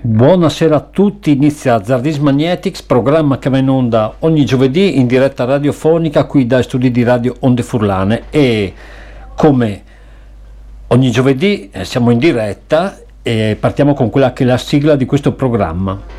Buonasera a tutti, inizia Zardis Magnetics, programma che va in onda ogni giovedì in diretta radiofonica qui dai studi di Radio Onde Furlane, e come ogni giovedì siamo in diretta e partiamo con quella che è la sigla di questo programma.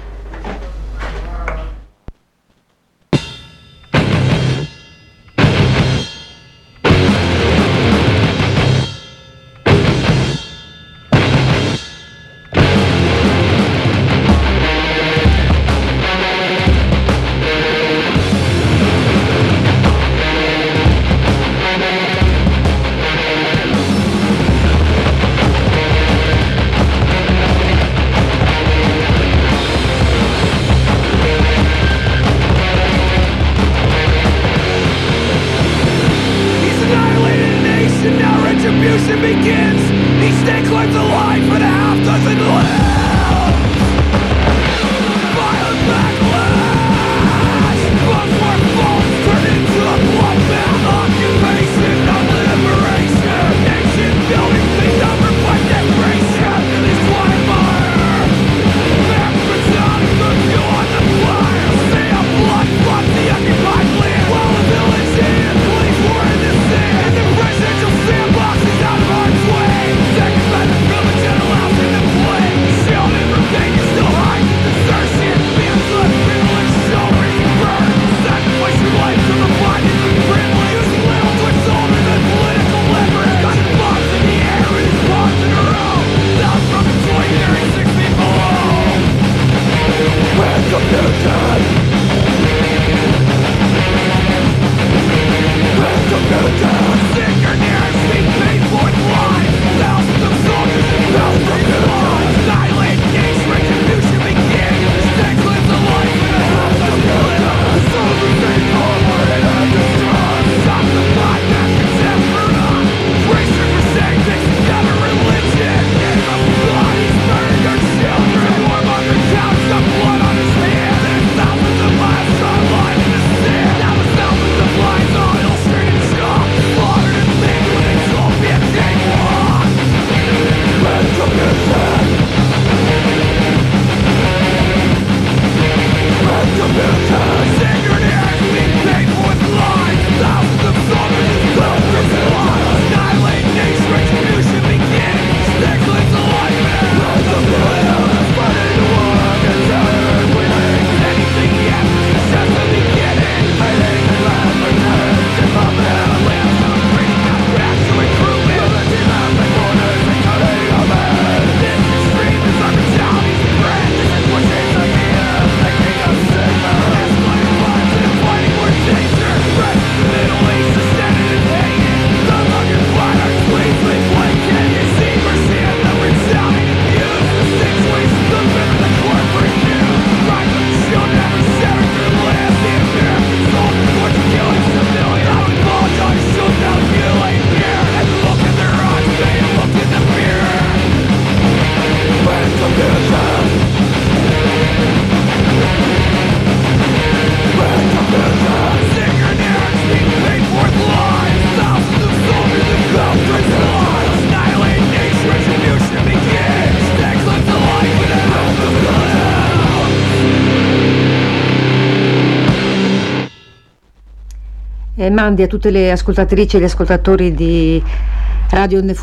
Mandi a tutte le ascoltatrici e gli ascoltatori di Radio Onde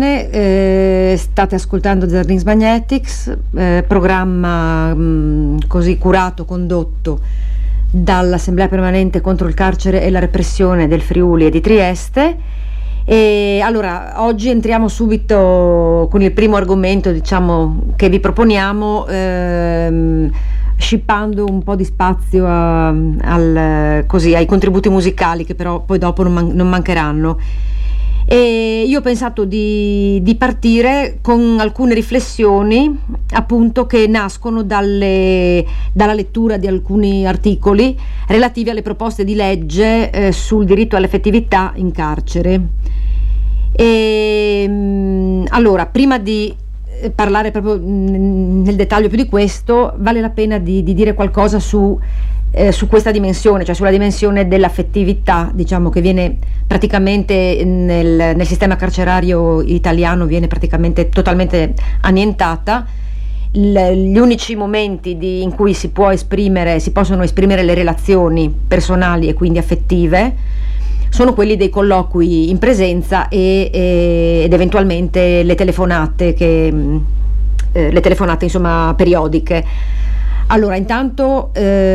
Furlane, state ascoltando Zardis Magnetics, programma così curato, condotto dall'Assemblea Permanente contro il carcere e la repressione del Friuli e di Trieste. E allora oggi entriamo subito con il primo argomento, diciamo, che vi proponiamo, scippando un po' di spazio ai contributi musicali, che però poi dopo non mancheranno. E io ho pensato di partire con alcune riflessioni, appunto, che nascono dalla lettura di alcuni articoli relativi alle proposte di legge sul diritto all'effettività in carcere. Allora, prima di parlare proprio nel dettaglio più di questo, vale la pena di dire qualcosa su questa dimensione, cioè sulla dimensione dell'affettività, diciamo, che viene praticamente nel sistema carcerario italiano viene praticamente totalmente annientata, gli unici momenti in cui si possono esprimere le relazioni personali e quindi affettive sono quelli dei colloqui in presenza ed eventualmente le telefonate insomma periodiche. Allora, intanto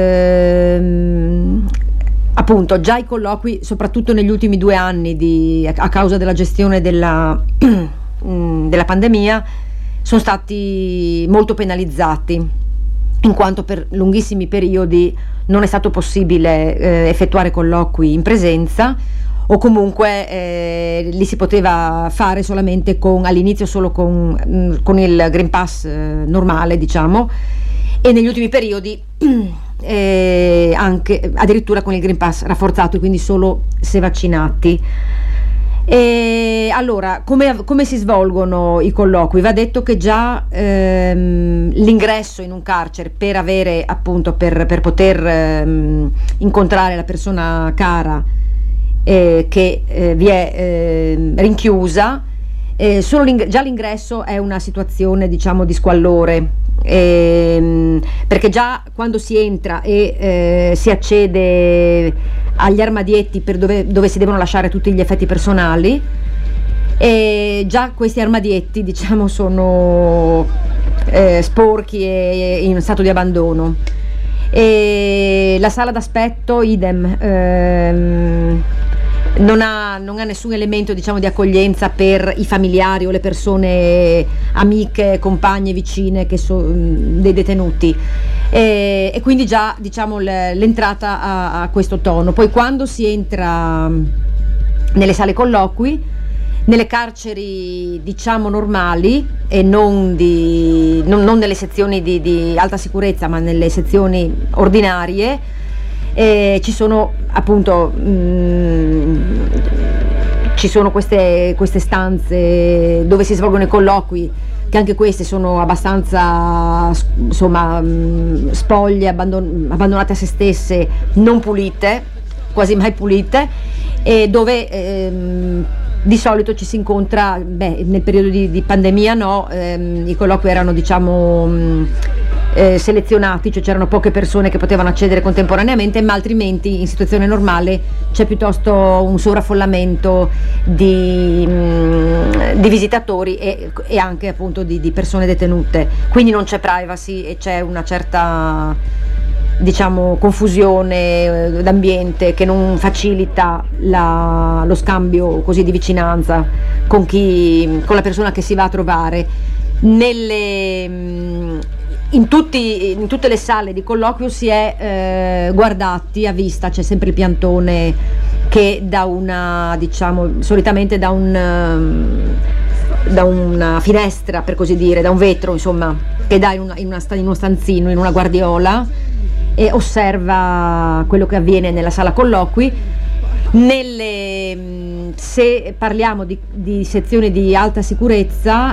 appunto già i colloqui, soprattutto negli ultimi 2 anni a causa della gestione della pandemia, sono stati molto penalizzati, in quanto per lunghissimi periodi non è stato possibile effettuare colloqui in presenza, o comunque li si poteva fare solamente all'inizio solo con il Green Pass normale, diciamo, e negli ultimi periodi anche addirittura con il Green Pass rafforzato, quindi solo se vaccinati. E allora, come si svolgono i colloqui? Va detto che già l'ingresso in un carcere per avere, appunto, per poter incontrare la persona cara che vi è rinchiusa, già l'ingresso è una situazione, diciamo, di squallore, perché già quando si entra e si accede agli armadietti dove si devono lasciare tutti gli effetti personali, e già questi armadietti, diciamo, sono sporchi e in stato di abbandono, e la sala d'aspetto idem, non ha nessun elemento, diciamo, di accoglienza per i familiari o le persone amiche, compagne, vicine dei detenuti, e quindi già, diciamo, l'entrata a questo tono. Poi quando si entra nelle sale colloqui, nelle carceri, diciamo, normali, e non nelle sezioni di alta sicurezza, ma nelle sezioni ordinarie, ci sono, appunto, ci sono queste stanze dove si svolgono i colloqui, che anche queste sono abbastanza, insomma, spoglie, abbandonate a se stesse, non pulite, quasi mai pulite, e dove di solito ci si incontra, nel periodo di pandemia no, i colloqui erano, diciamo, selezionati, cioè c'erano poche persone che potevano accedere contemporaneamente, ma altrimenti in situazione normale c'è piuttosto un sovraffollamento di visitatori e anche, appunto, di persone detenute, quindi non c'è privacy e c'è una certa, diciamo, confusione d'ambiente che non facilita lo scambio così di vicinanza con la persona che si va a trovare. In tutte le sale di colloquio si è guardati a vista, c'è sempre il piantone che solitamente da una finestra, per così dire, da un vetro, insomma, che dà in uno stanzino, in una guardiola, e osserva quello che avviene nella sala colloqui. Se parliamo di sezioni di alta sicurezza,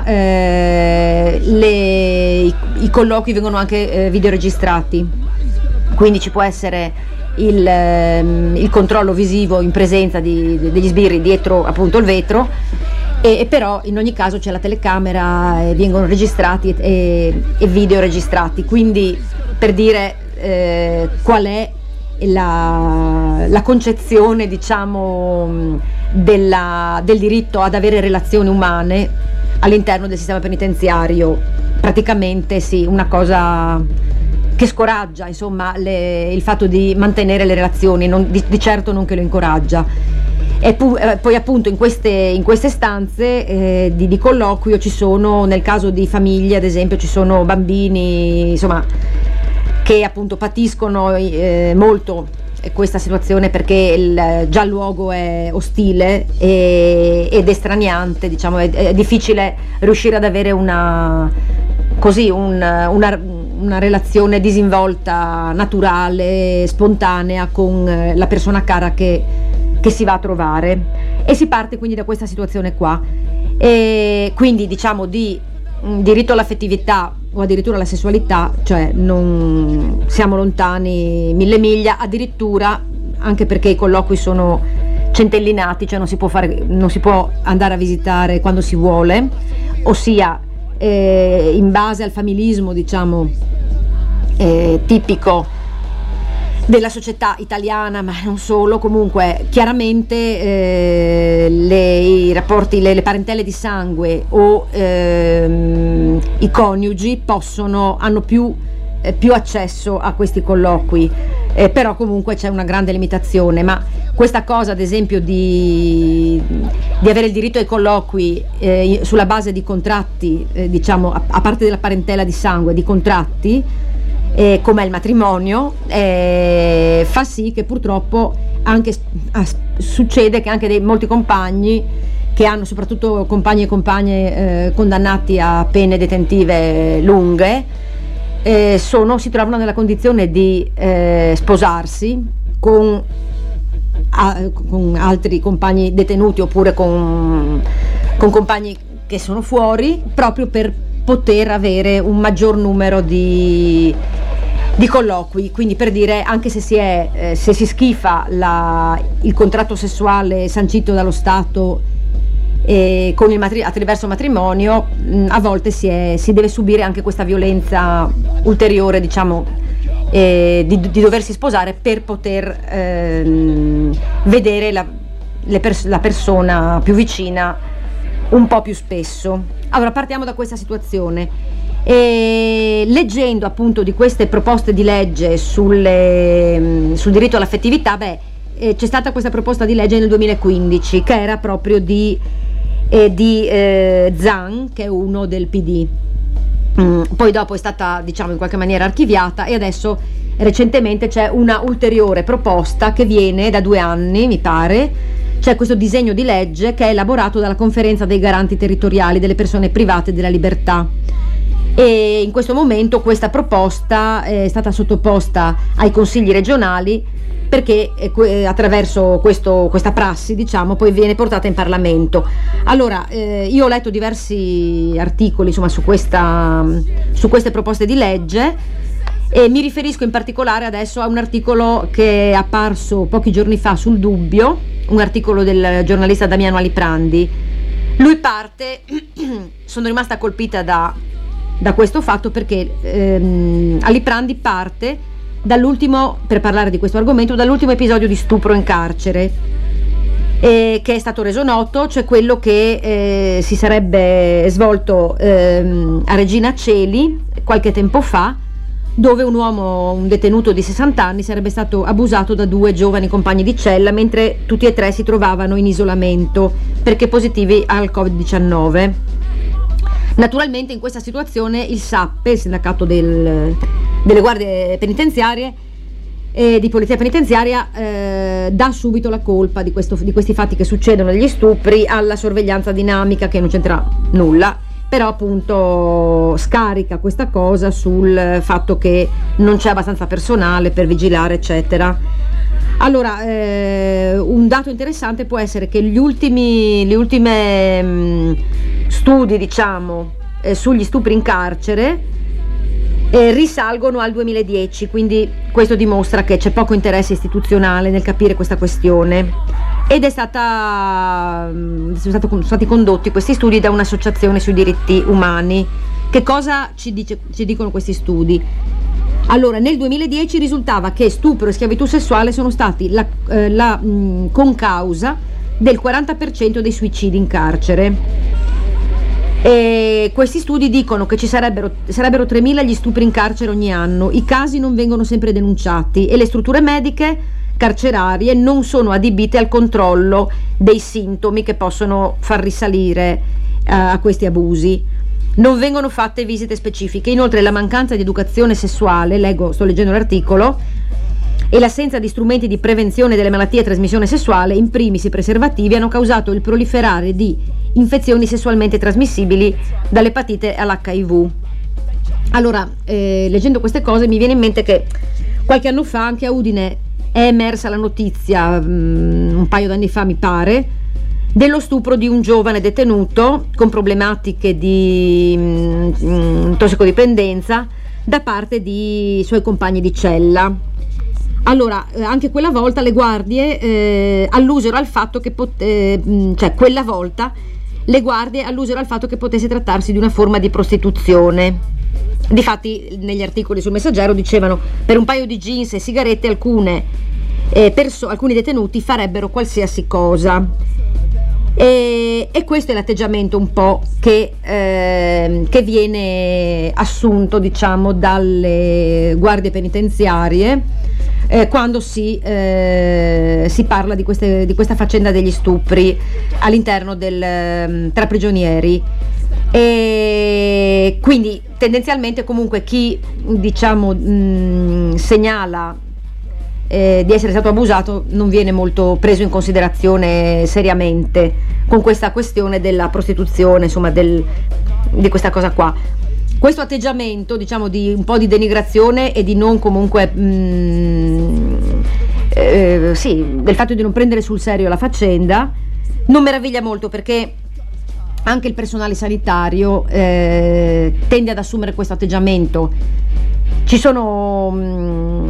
i colloqui vengono anche videoregistrati, quindi ci può essere il controllo visivo in presenza degli sbirri dietro, appunto, il vetro, e però in ogni caso c'è la telecamera, vengono registrati e videoregistrati, quindi, per dire qual è la concezione, diciamo, del diritto ad avere relazioni umane all'interno del sistema penitenziario. Praticamente sì, una cosa che scoraggia, insomma, il fatto di mantenere le relazioni, di certo non che lo incoraggia. E poi, appunto, in queste stanze di colloquio ci sono, nel caso di famiglie ad esempio, ci sono bambini, insomma, che appunto patiscono molto questa situazione, perché già il luogo è ostile ed estraniante, diciamo, è difficile riuscire ad avere una relazione disinvolta, naturale, spontanea con la persona cara che si va a trovare, e si parte quindi da questa situazione qua, e quindi, diciamo, di diritto all'affettività o addirittura alla sessualità, cioè non siamo lontani 1000 miglia, addirittura, anche perché i colloqui sono centellinati, cioè non si può andare a visitare quando si vuole, ossia in base al familismo, diciamo, tipico della società italiana, ma non solo. Comunque chiaramente i rapporti, le parentele di sangue o i coniugi hanno più accesso a questi colloqui, però comunque c'è una grande limitazione. Ma questa cosa, ad esempio, di avere il diritto ai colloqui sulla base di contratti, diciamo, a parte della parentela di sangue, di contratti, come il matrimonio, fa sì che purtroppo succede che anche molti compagni, che hanno soprattutto compagni e compagne condannati a pene detentive lunghe, si trovano nella condizione di sposarsi con altri compagni detenuti, oppure con compagni che sono fuori, proprio per poter avere un maggior numero di colloqui. Quindi, per dire, anche se si schifa il contratto sessuale sancito dallo Stato attraverso matrimonio, a volte si deve subire anche questa violenza ulteriore, diciamo, di doversi sposare per poter vedere la persona più vicina un po' più spesso. Allora, partiamo da questa situazione. Leggendo appunto di queste proposte di legge sul diritto all'affettività, c'è stata questa proposta di legge nel 2015, che era proprio di Zan, che è uno del PD. Poi dopo è stata, diciamo, in qualche maniera archiviata, e adesso recentemente c'è una ulteriore proposta che viene da 2 anni, mi pare. C'è questo disegno di legge che è elaborato dalla Conferenza dei Garanti Territoriali delle Persone Private della Libertà, e in questo momento questa proposta è stata sottoposta ai consigli regionali, perché attraverso questa prassi, diciamo, poi viene portata in Parlamento. Allora, io ho letto diversi articoli, insomma, su queste proposte di legge, e mi riferisco in particolare adesso a un articolo che è apparso pochi giorni fa sul Dubbio, un articolo del giornalista Damiano Aliprandi. Lui parte sono rimasta colpita da questo fatto, perché Aliprandi parte per parlare di questo argomento, dall'ultimo episodio di stupro in carcere che è stato reso noto, cioè quello che si sarebbe svolto a Regina Coeli qualche tempo fa, dove un detenuto di 60 anni sarebbe stato abusato da 2 giovani compagni di cella, mentre tutti e 3 si trovavano in isolamento perché positivi al Covid-19. Naturalmente in questa situazione il SAP, il sindacato delle guardie penitenziarie e di polizia penitenziaria, dà subito la colpa di questi fatti che succedono, degli stupri, alla sorveglianza dinamica, che non c'entra nulla, però appunto scarica questa cosa sul fatto che non c'è abbastanza personale per vigilare, eccetera. Allora, un dato interessante può essere che gli ultimi studi, diciamo, sugli stupri in carcere risalgono al 2010, quindi questo dimostra che c'è poco interesse istituzionale nel capire questa questione, ed sono stati condotti questi studi da un'associazione sui diritti umani. Che cosa ci dicono questi studi? Allora, nel 2010 risultava che stupro e schiavitù sessuale sono stati la concausa del 40% dei suicidi in carcere. E questi studi dicono che sarebbero 3.000 gli stupri in carcere ogni anno. I casi non vengono sempre denunciati e le strutture mediche carcerarie non sono adibite al controllo dei sintomi che possono far risalire a questi abusi. Non vengono fatte visite specifiche. Inoltre la mancanza di educazione sessuale, sto leggendo l'articolo, e l'assenza di strumenti di prevenzione delle malattie a trasmissione sessuale, in primis i preservativi, hanno causato il proliferare di infezioni sessualmente trasmissibili, dall'epatite all'HIV. Allora, leggendo queste cose mi viene in mente che qualche anno fa anche a Udine è emersa la notizia, un paio d'anni fa mi pare, dello stupro di un giovane detenuto con problematiche di tossicodipendenza da parte di suoi compagni di cella. Allora, anche quella volta le guardie allusero al fatto che quella volta le guardie allusero al fatto che potesse trattarsi di una forma di prostituzione. Difatti negli articoli sul Messaggero dicevano: per un paio di jeans e sigarette alcuni detenuti farebbero qualsiasi cosa. E questo è l'atteggiamento un po' che viene assunto, diciamo, dalle guardie penitenziarie quando si parla di questa faccenda degli stupri all'interno tra prigionieri. E quindi tendenzialmente comunque chi, diciamo, segnala di essere stato abusato non viene molto preso in considerazione seriamente con questa questione della prostituzione, insomma di questa cosa qua. Questo atteggiamento, diciamo, di un po' di denigrazione e di non comunque del fatto di non prendere sul serio la faccenda non meraviglia molto, perché anche il personale sanitario tende ad assumere questo atteggiamento. Ci sono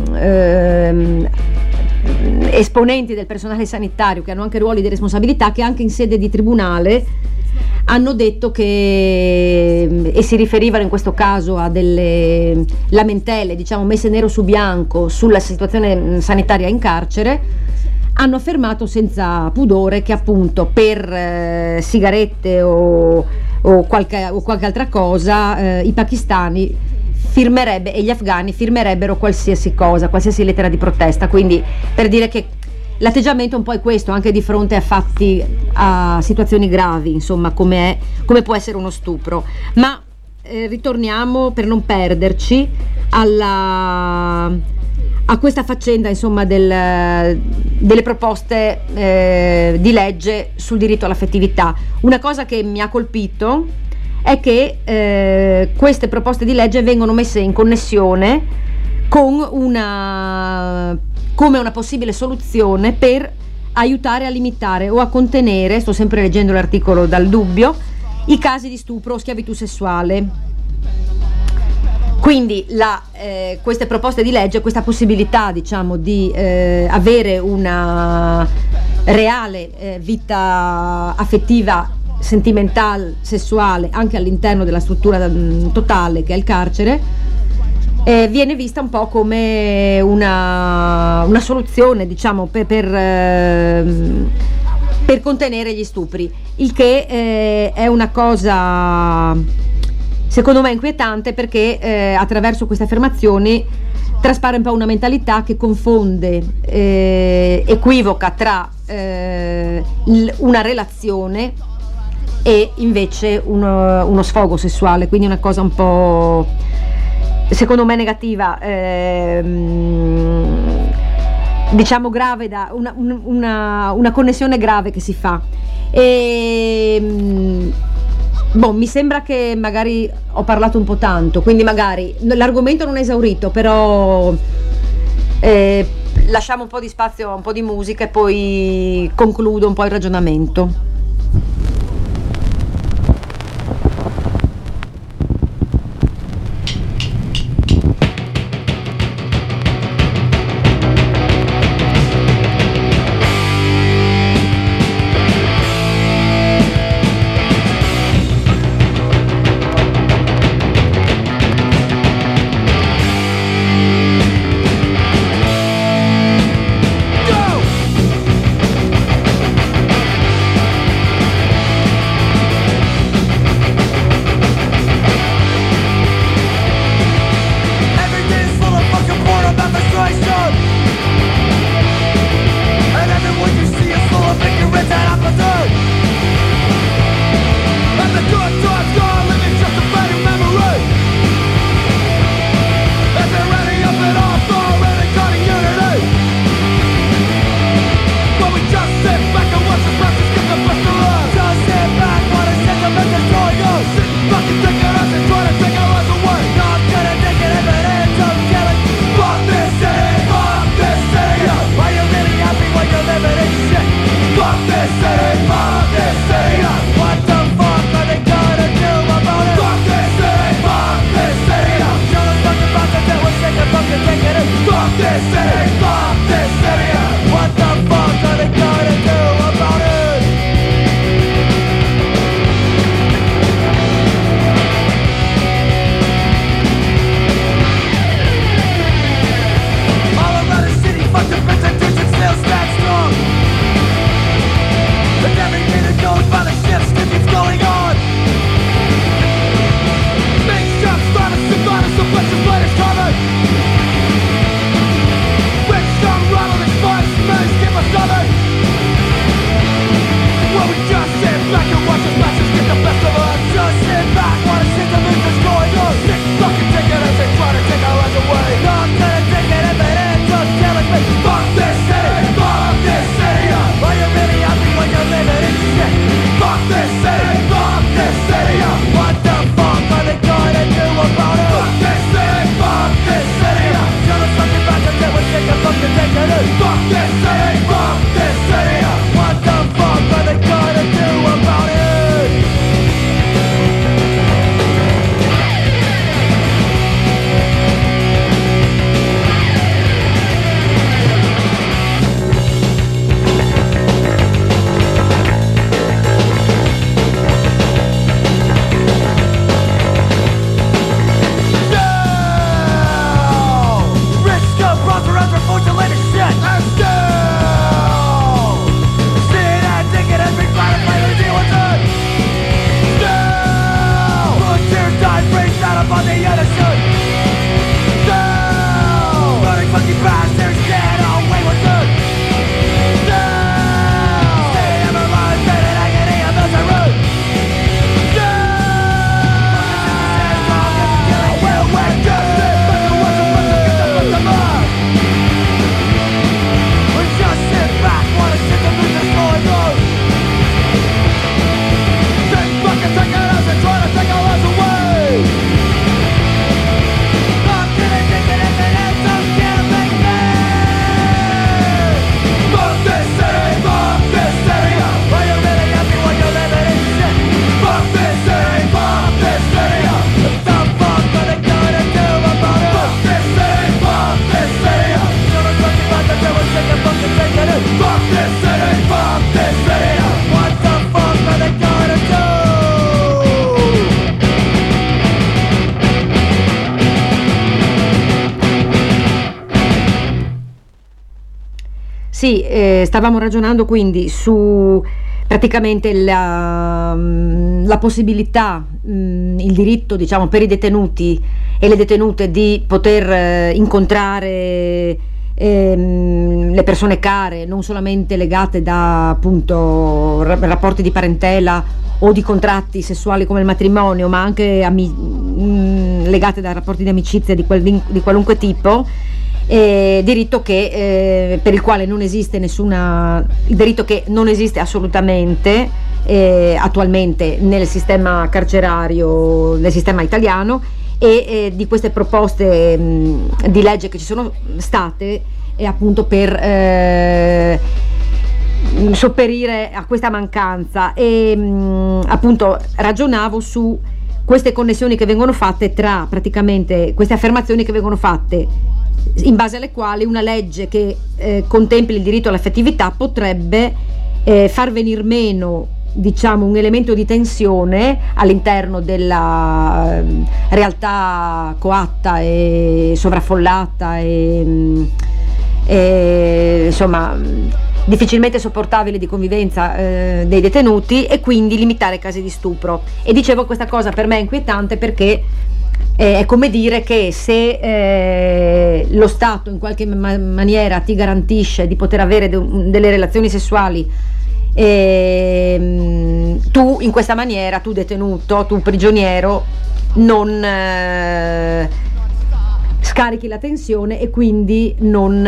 esponenti del personale sanitario che hanno anche ruoli di responsabilità, che anche in sede di tribunale hanno detto che, e si riferivano in questo caso a delle lamentele, diciamo, messe nero su bianco sulla situazione sanitaria in carcere, hanno affermato senza pudore che appunto per sigarette o qualche altra cosa i pakistani e gli afghani firmerebbero qualsiasi cosa, qualsiasi lettera di protesta. Quindi, per dire che l'atteggiamento un po' è questo, anche di fronte a situazioni gravi, insomma, come può essere uno stupro. Ma ritorniamo, per non perderci, a questa faccenda, insomma, delle proposte di legge sul diritto all'affettività. Una cosa che mi ha colpito è che queste proposte di legge vengono messe in connessione con come una possibile soluzione per aiutare a limitare o a contenere, sto sempre leggendo l'articolo dal Dubbio, i casi di stupro o schiavitù sessuale. Quindi queste proposte di legge, questa possibilità, diciamo, di avere una reale vita affettiva, sentimentale, sessuale anche all'interno della struttura totale che è il carcere, viene vista un po' come una soluzione, diciamo, per contenere gli stupri, il che è una cosa secondo me inquietante, perché attraverso queste affermazioni traspare un po' una mentalità che confonde, equivoca tra una relazione e invece uno sfogo sessuale, quindi una cosa un po', secondo me, negativa, diciamo grave, una connessione grave che si fa. Mi sembra che magari ho parlato un po' tanto, quindi magari l'argomento non è esaurito, però lasciamo un po' di spazio a un po' di musica e poi concludo un po' il ragionamento. sì, stavamo ragionando quindi su praticamente la possibilità, il diritto, diciamo, per i detenuti e le detenute di poter incontrare le persone care, non solamente legate da appunto rapporti di parentela o di contratti sessuali come il matrimonio, ma anche legate da rapporti di amicizia di qualunque tipo. Diritto che per il quale non esiste il diritto che non esiste assolutamente attualmente nel sistema carcerario, nel sistema italiano, e di queste proposte di legge che ci sono state appunto per sopperire a questa mancanza, e appunto ragionavo su queste connessioni che vengono fatte tra praticamente queste affermazioni che vengono fatte, in base alle quali una legge che contempli il diritto all'affettività potrebbe far venir meno, diciamo, un elemento di tensione all'interno della realtà coatta e sovraffollata e insomma difficilmente sopportabile di convivenza dei detenuti, e quindi limitare casi di stupro. E dicevo, questa cosa per me è inquietante perché è come dire che se lo Stato in qualche maniera ti garantisce di poter avere delle relazioni sessuali, tu in questa maniera, tu detenuto, tu prigioniero, non scarichi la tensione e quindi non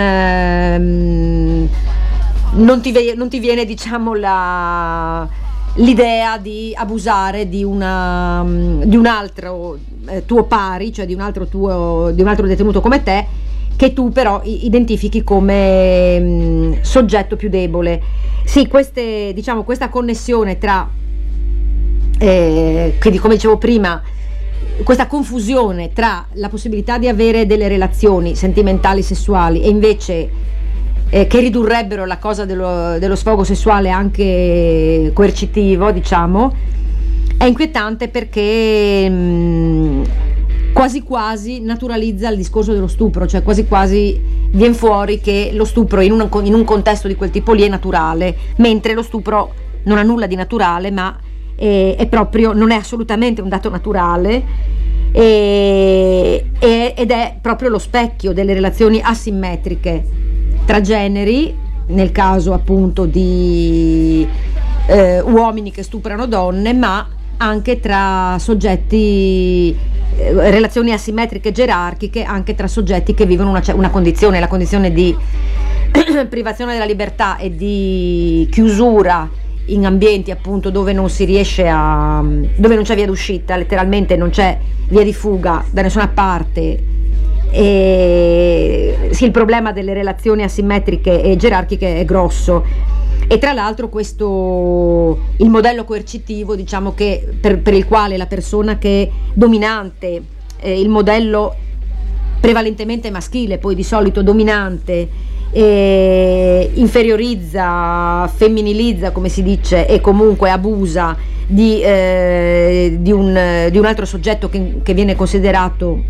ti viene, diciamo, l'idea di abusare di un altro tuo pari, cioè di un altro detenuto come te, che tu però identifichi come soggetto più debole. Sì, questa connessione tra quindi, come dicevo prima, questa confusione tra la possibilità di avere delle relazioni sentimentali sessuali e invece che ridurrebbero la cosa dello sfogo sessuale anche coercitivo, diciamo, è inquietante perché quasi quasi naturalizza il discorso dello stupro, cioè quasi quasi viene fuori che lo stupro in un contesto di quel tipo lì è naturale, mentre lo stupro non ha nulla di naturale, ma non è assolutamente un dato naturale, ed è proprio lo specchio delle relazioni asimmetriche tra generi, nel caso appunto di uomini che stuprano donne, ma anche tra soggetti, relazioni asimmetriche gerarchiche anche tra soggetti che vivono una condizione, la condizione di privazione della libertà e di chiusura in ambienti appunto dove non si riesce dove non c'è via d'uscita, letteralmente non c'è via di fuga da nessuna parte. E sì, il problema delle relazioni asimmetriche e gerarchiche è grosso. E tra l'altro il modello coercitivo, diciamo, che per il quale la persona che è dominante, il modello prevalentemente maschile, poi di solito dominante, inferiorizza, femminilizza, come si dice, e comunque abusa di un altro soggetto che viene considerato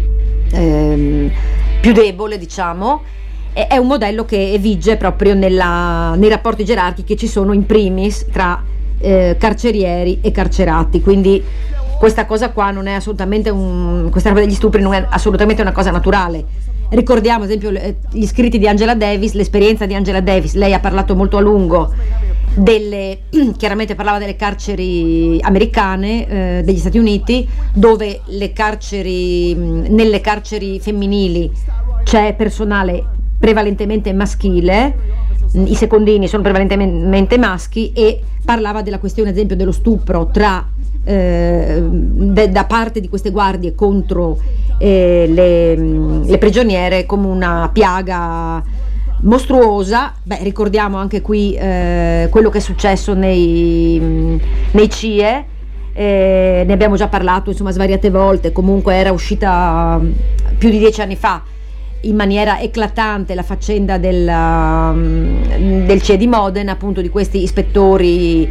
più debole, diciamo. È un modello che vige proprio nei rapporti gerarchici che ci sono in primis tra carcerieri e carcerati, quindi questa cosa qua non è assolutamente questa roba degli stupri non è assolutamente una cosa naturale. Ricordiamo ad esempio gli scritti di Angela Davis, l'esperienza di Angela Davis. Lei ha parlato molto a lungo chiaramente parlava delle carceri americane, degli Stati Uniti, dove nelle carceri femminili c'è personale prevalentemente maschile, i secondini sono prevalentemente maschi, e parlava della questione ad esempio dello stupro da parte di queste guardie contro le prigioniere come una piaga mostruosa. Ricordiamo anche qui quello che è successo nei CIE, ne abbiamo già parlato insomma svariate volte. Comunque era uscita più di 10 anni fa in maniera eclatante la faccenda del CIE di Modena, appunto, di questi ispettori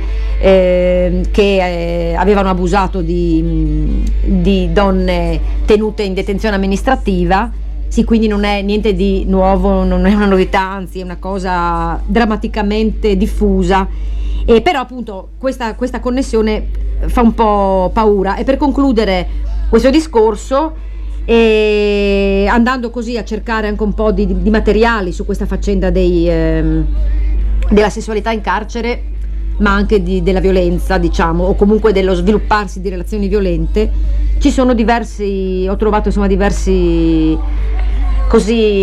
che avevano abusato di donne tenute in detenzione amministrativa, Sì, quindi non è niente di nuovo, non è una novità, anzi è una cosa drammaticamente diffusa. E però appunto questa connessione fa un po' paura. E per concludere questo discorso, andando così a cercare anche un po' di materiali su questa faccenda della sessualità in carcere, ma anche della violenza, diciamo, o comunque dello svilupparsi di relazioni violente, ci sono ho trovato insomma diversi così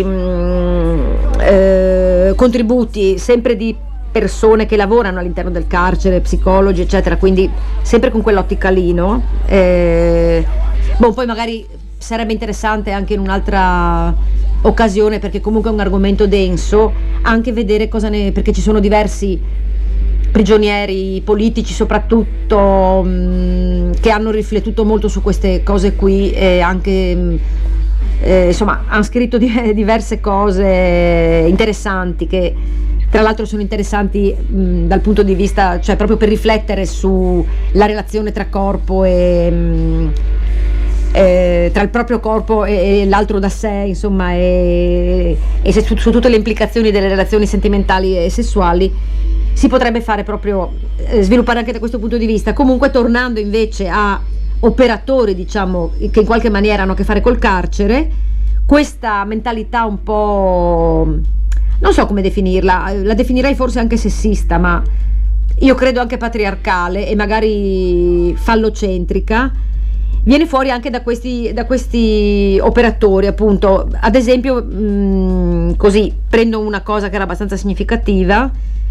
contributi, sempre di persone che lavorano all'interno del carcere, psicologi eccetera, quindi sempre con quell'ottica lì, no? Poi magari sarebbe interessante anche in un'altra occasione, perché comunque è un argomento denso, anche vedere perché ci sono diversi prigionieri politici soprattutto che hanno riflettuto molto su queste cose qui, e anche insomma hanno scritto diverse cose interessanti, che tra l'altro sono interessanti dal punto di vista, cioè proprio per riflettere sulla relazione tra corpo e tra il proprio corpo e l'altro da sé, insomma, e su tutte le implicazioni delle relazioni sentimentali e sessuali. Si potrebbe fare proprio sviluppare anche da questo punto di vista. Comunque, tornando invece a operatori, diciamo, che in qualche maniera hanno a che fare col carcere, questa mentalità un po', non so come definirla, la definirei forse anche sessista, ma io credo anche patriarcale e magari fallocentrica, viene fuori anche da questi operatori, appunto. Ad esempio, così prendo una cosa che era abbastanza significativa,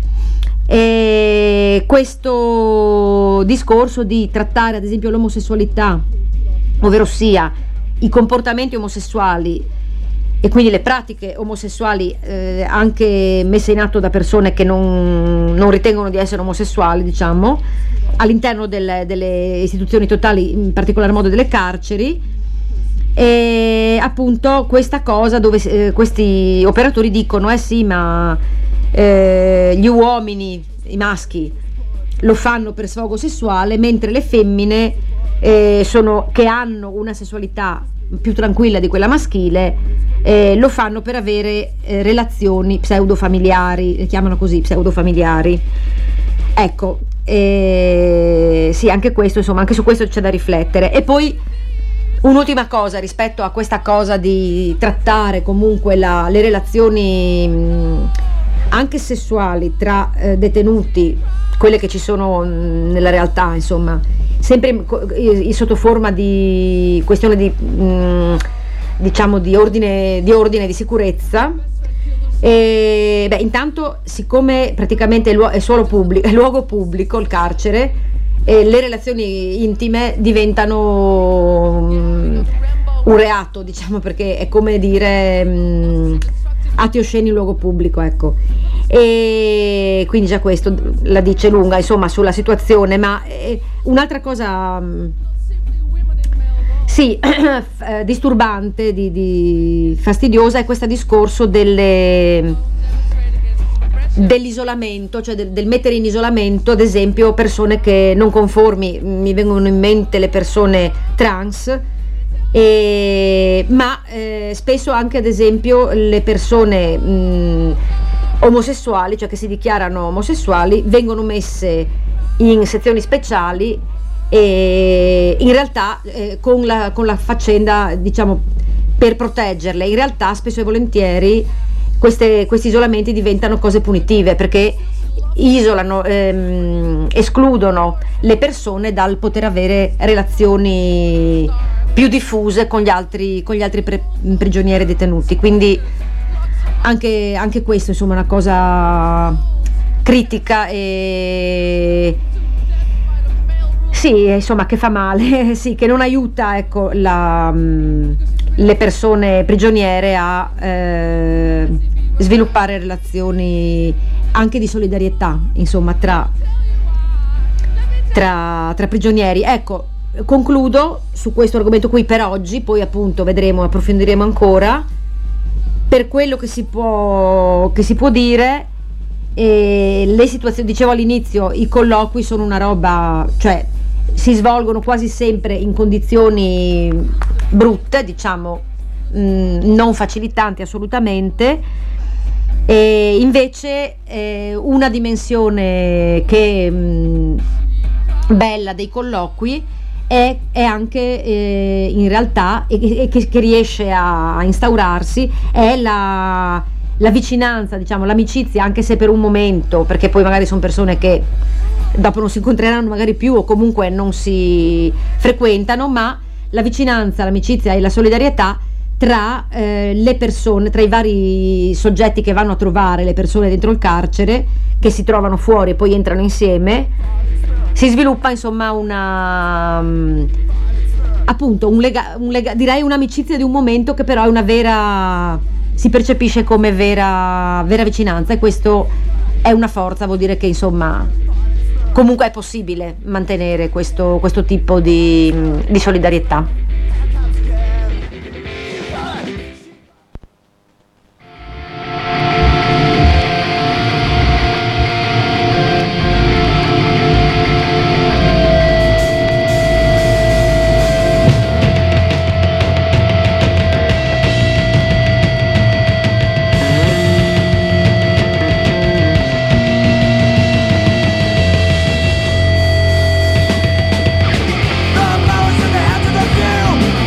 e questo discorso di trattare ad esempio l'omosessualità, ovvero sia i comportamenti omosessuali e quindi le pratiche omosessuali anche messe in atto da persone che non ritengono di essere omosessuali, diciamo, all'interno delle istituzioni totali, in particolar modo delle carceri. E appunto questa cosa dove questi operatori dicono sì, ma gli uomini, i maschi, lo fanno per sfogo sessuale, mentre le femmine che hanno una sessualità più tranquilla di quella maschile, lo fanno per avere relazioni pseudofamiliari, le chiamano così, pseudofamiliari. Ecco, sì, anche questo, insomma, anche su questo c'è da riflettere. E poi un'ultima cosa rispetto a questa cosa di trattare comunque le relazioni anche sessuali tra detenuti, quelle che ci sono nella realtà, insomma, sempre sotto forma di questione di diciamo di ordine, di sicurezza. E intanto, siccome praticamente è luogo pubblico il carcere, le relazioni intime diventano un reato, diciamo, perché è come dire atti osceni in luogo pubblico, ecco. E quindi già questo la dice lunga, insomma, sulla situazione. Ma un'altra cosa sì disturbante, fastidiosa, è questo discorso dell'isolamento, cioè del mettere in isolamento ad esempio persone che non conformi. Mi vengono in mente le persone trans, ma spesso anche ad esempio le persone omosessuali, cioè che si dichiarano omosessuali, vengono messe in sezioni speciali, e in realtà con la faccenda, diciamo, per proteggerle. In realtà spesso e volentieri questi isolamenti diventano cose punitive, perché isolano, escludono le persone dal poter avere relazioni più diffuse con gli altri prigionieri detenuti. Quindi anche questo, insomma, è una cosa critica e sì, insomma, che fa male, sì, che non aiuta, ecco, le persone prigioniere a sviluppare relazioni anche di solidarietà, insomma, tra prigionieri. Ecco, concludo su questo argomento qui per oggi, poi appunto approfondiremo ancora. Per quello che si può dire, le situazioni, dicevo all'inizio, i colloqui sono una roba, cioè si svolgono quasi sempre in condizioni brutte, diciamo, non facilitanti assolutamente. E invece una dimensione che bella dei colloqui è anche in realtà e che riesce a instaurarsi è la vicinanza, diciamo, l'amicizia, anche se per un momento, perché poi magari sono persone che dopo non si incontreranno magari più o comunque non si frequentano, ma la vicinanza, l'amicizia e la solidarietà tra le persone, tra i vari soggetti che vanno a trovare le persone dentro il carcere, che si trovano fuori e poi entrano insieme, si sviluppa insomma appunto direi un'amicizia di un momento, che però è una vera, si percepisce come vera vicinanza, e questo è una forza, vuol dire che insomma comunque è possibile mantenere questo tipo di solidarietà. The lowest in the hands of the few.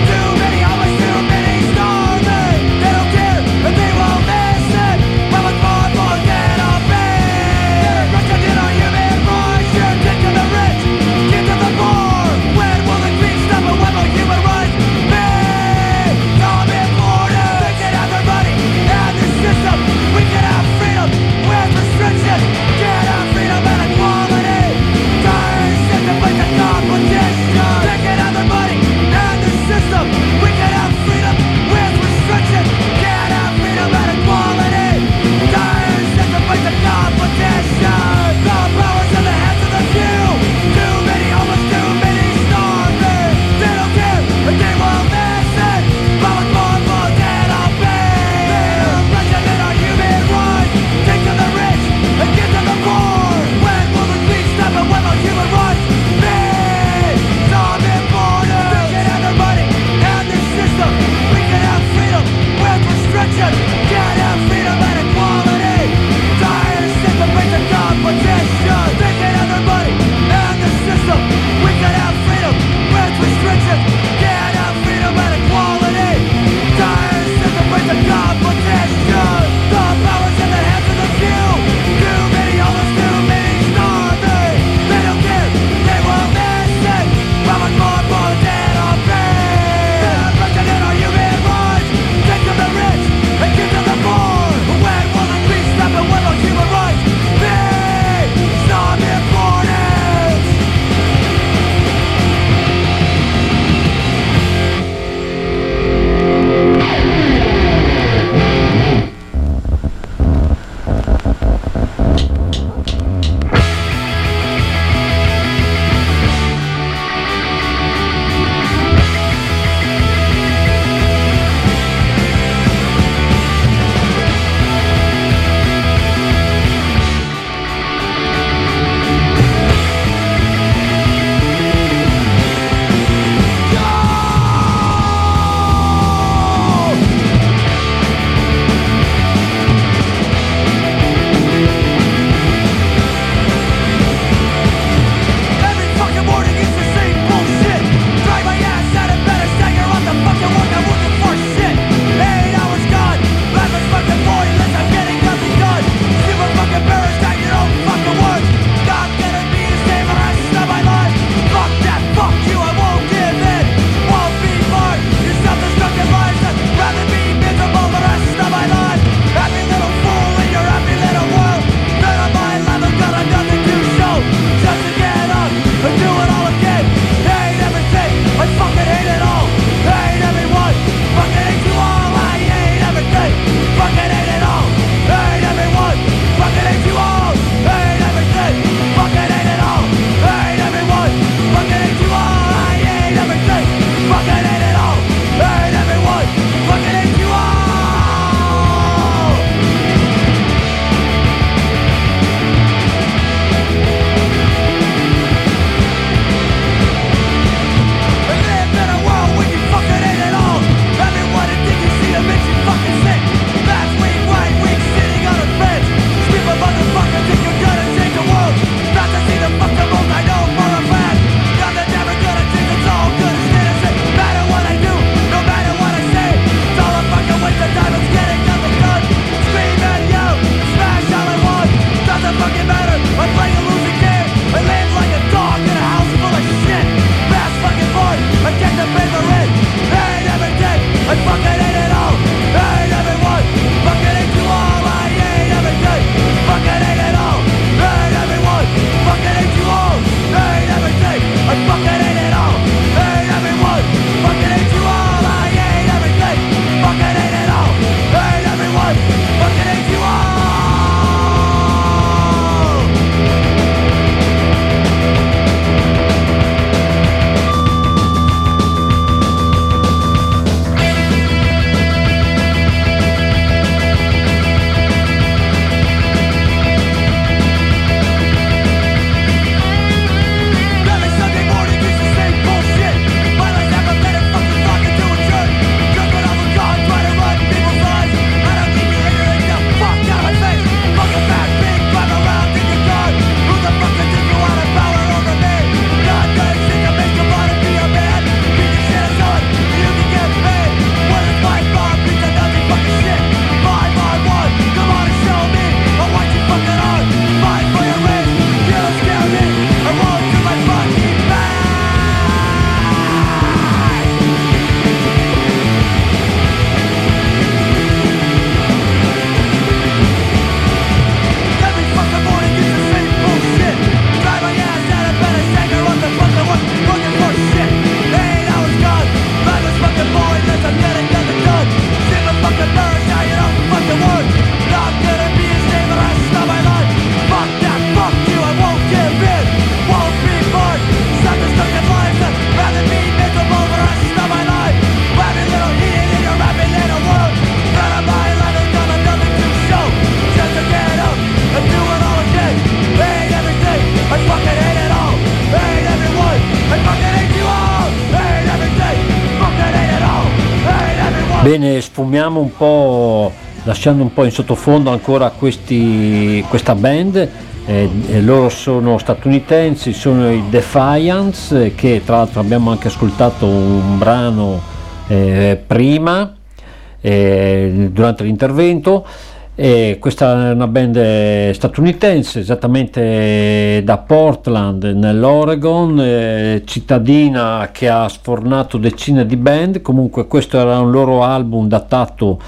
Bene, sfumiamo un po', lasciando un po' in sottofondo ancora questa band. Loro sono statunitensi, sono i Defiance, che tra l'altro abbiamo anche ascoltato un brano prima durante l'intervento. Questa è una band statunitense, esattamente da Portland nell'Oregon, cittadina che ha sfornato decine di band. Comunque questo era un loro album datato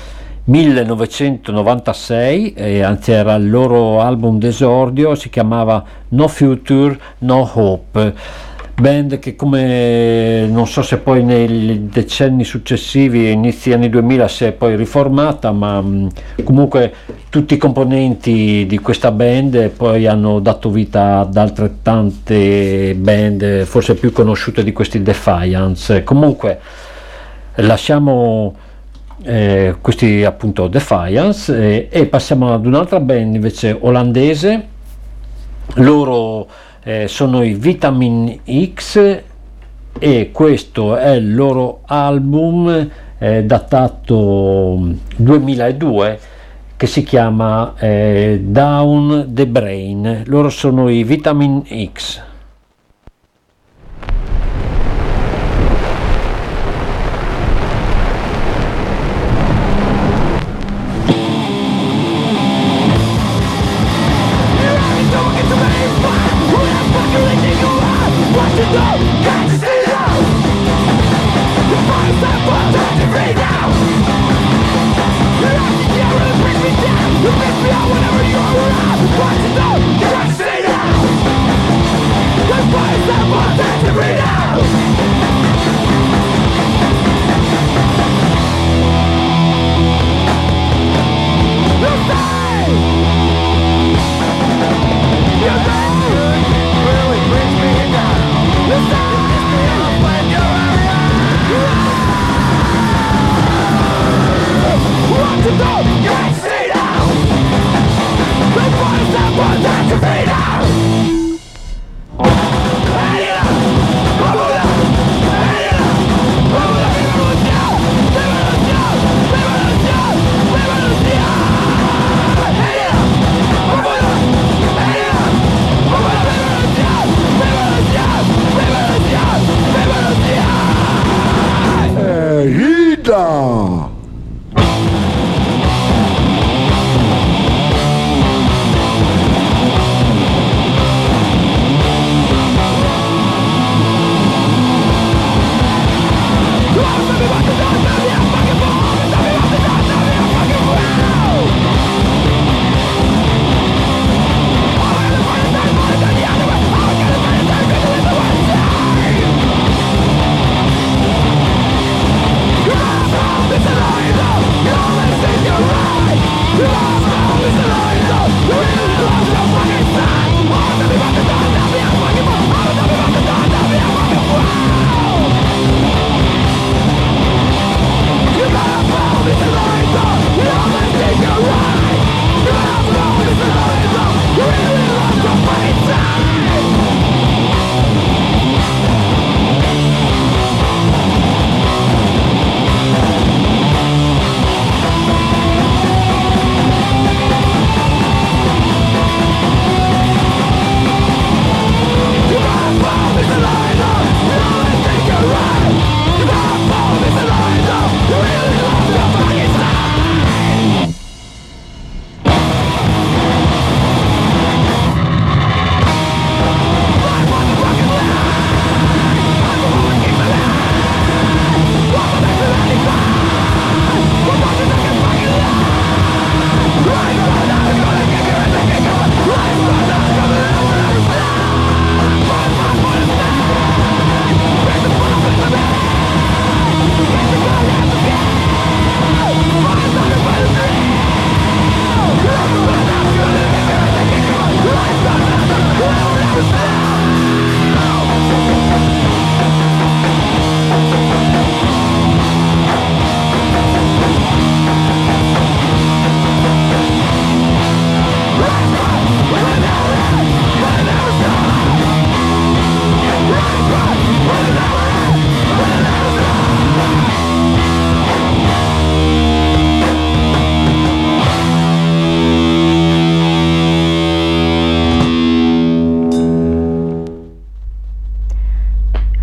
1996, anzi era il loro album d'esordio, si chiamava No Future, No Hope. Band che, come non so se poi nei decenni successivi, inizi anni 2000, si è poi riformata, ma comunque tutti i componenti di questa band poi hanno dato vita ad altrettante band, forse più conosciute di questi Defiance. Comunque lasciamo questi appunto Defiance e passiamo ad un'altra band invece olandese. Loro sono i Vitamin X e questo è il loro album datato 2002 che si chiama Down the Brain. Loro sono i Vitamin X.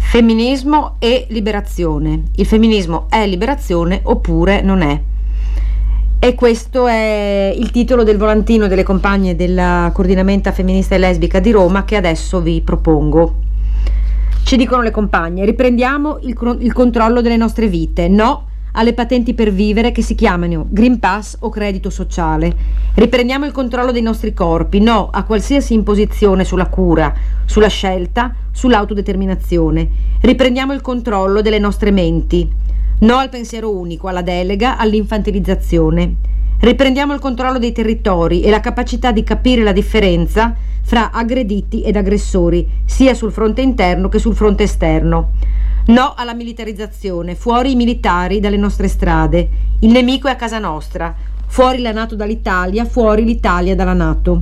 Femminismo e liberazione. Il femminismo è liberazione oppure non è? E questo è il titolo del volantino delle compagne della Coordinamenta Femminista e Lesbica di Roma che adesso vi propongo. Ci dicono le compagne: riprendiamo il controllo delle nostre vite, no alle patenti per vivere che si chiamano Green Pass o credito sociale. Riprendiamo il controllo dei nostri corpi, no a qualsiasi imposizione sulla cura, sulla scelta, sull'autodeterminazione. Riprendiamo il controllo delle nostre menti, no al pensiero unico, alla delega, all'infantilizzazione. Riprendiamo il controllo dei territori e la capacità di capire la differenza fra aggrediti ed aggressori, sia sul fronte interno che sul fronte esterno. No alla militarizzazione, fuori i militari dalle nostre strade, il nemico è a casa nostra, fuori la NATO dall'Italia, fuori l'Italia dalla NATO.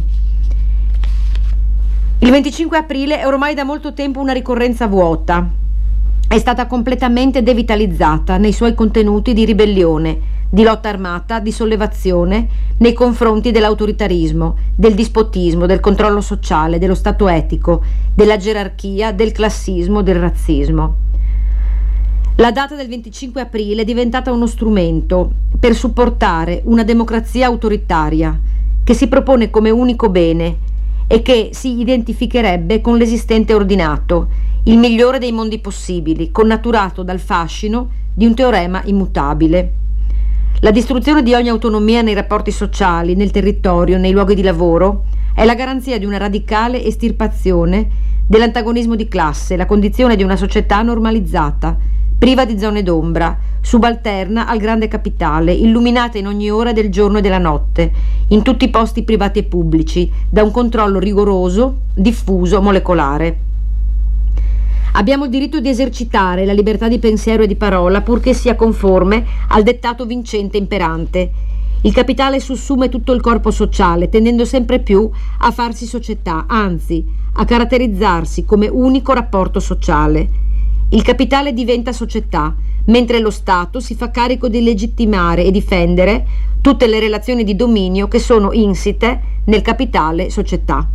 Il 25 aprile è ormai da molto tempo una ricorrenza vuota, è stata completamente devitalizzata nei suoi contenuti di ribellione, di lotta armata, di sollevazione nei confronti dell'autoritarismo, del dispotismo, del controllo sociale, dello stato etico, della gerarchia, del classismo, del razzismo. La data del 25 aprile è diventata uno strumento per supportare una democrazia autoritaria che si propone come unico bene e che si identificherebbe con l'esistente ordinato, il migliore dei mondi possibili, connaturato dal fascino di un teorema immutabile. La distruzione di ogni autonomia nei rapporti sociali, nel territorio, nei luoghi di lavoro, è la garanzia di una radicale estirpazione dell'antagonismo di classe, la condizione di una società normalizzata, priva di zone d'ombra, subalterna al grande capitale, illuminata in ogni ora del giorno e della notte, in tutti i posti privati e pubblici, da un controllo rigoroso, diffuso, molecolare. Abbiamo il diritto di esercitare la libertà di pensiero e di parola purché sia conforme al dettato vincente imperante. Il capitale sussume tutto il corpo sociale, tendendo sempre più a farsi società, anzi, a caratterizzarsi come unico rapporto sociale. Il capitale diventa società, mentre lo Stato si fa carico di legittimare e difendere tutte le relazioni di dominio che sono insite nel capitale società.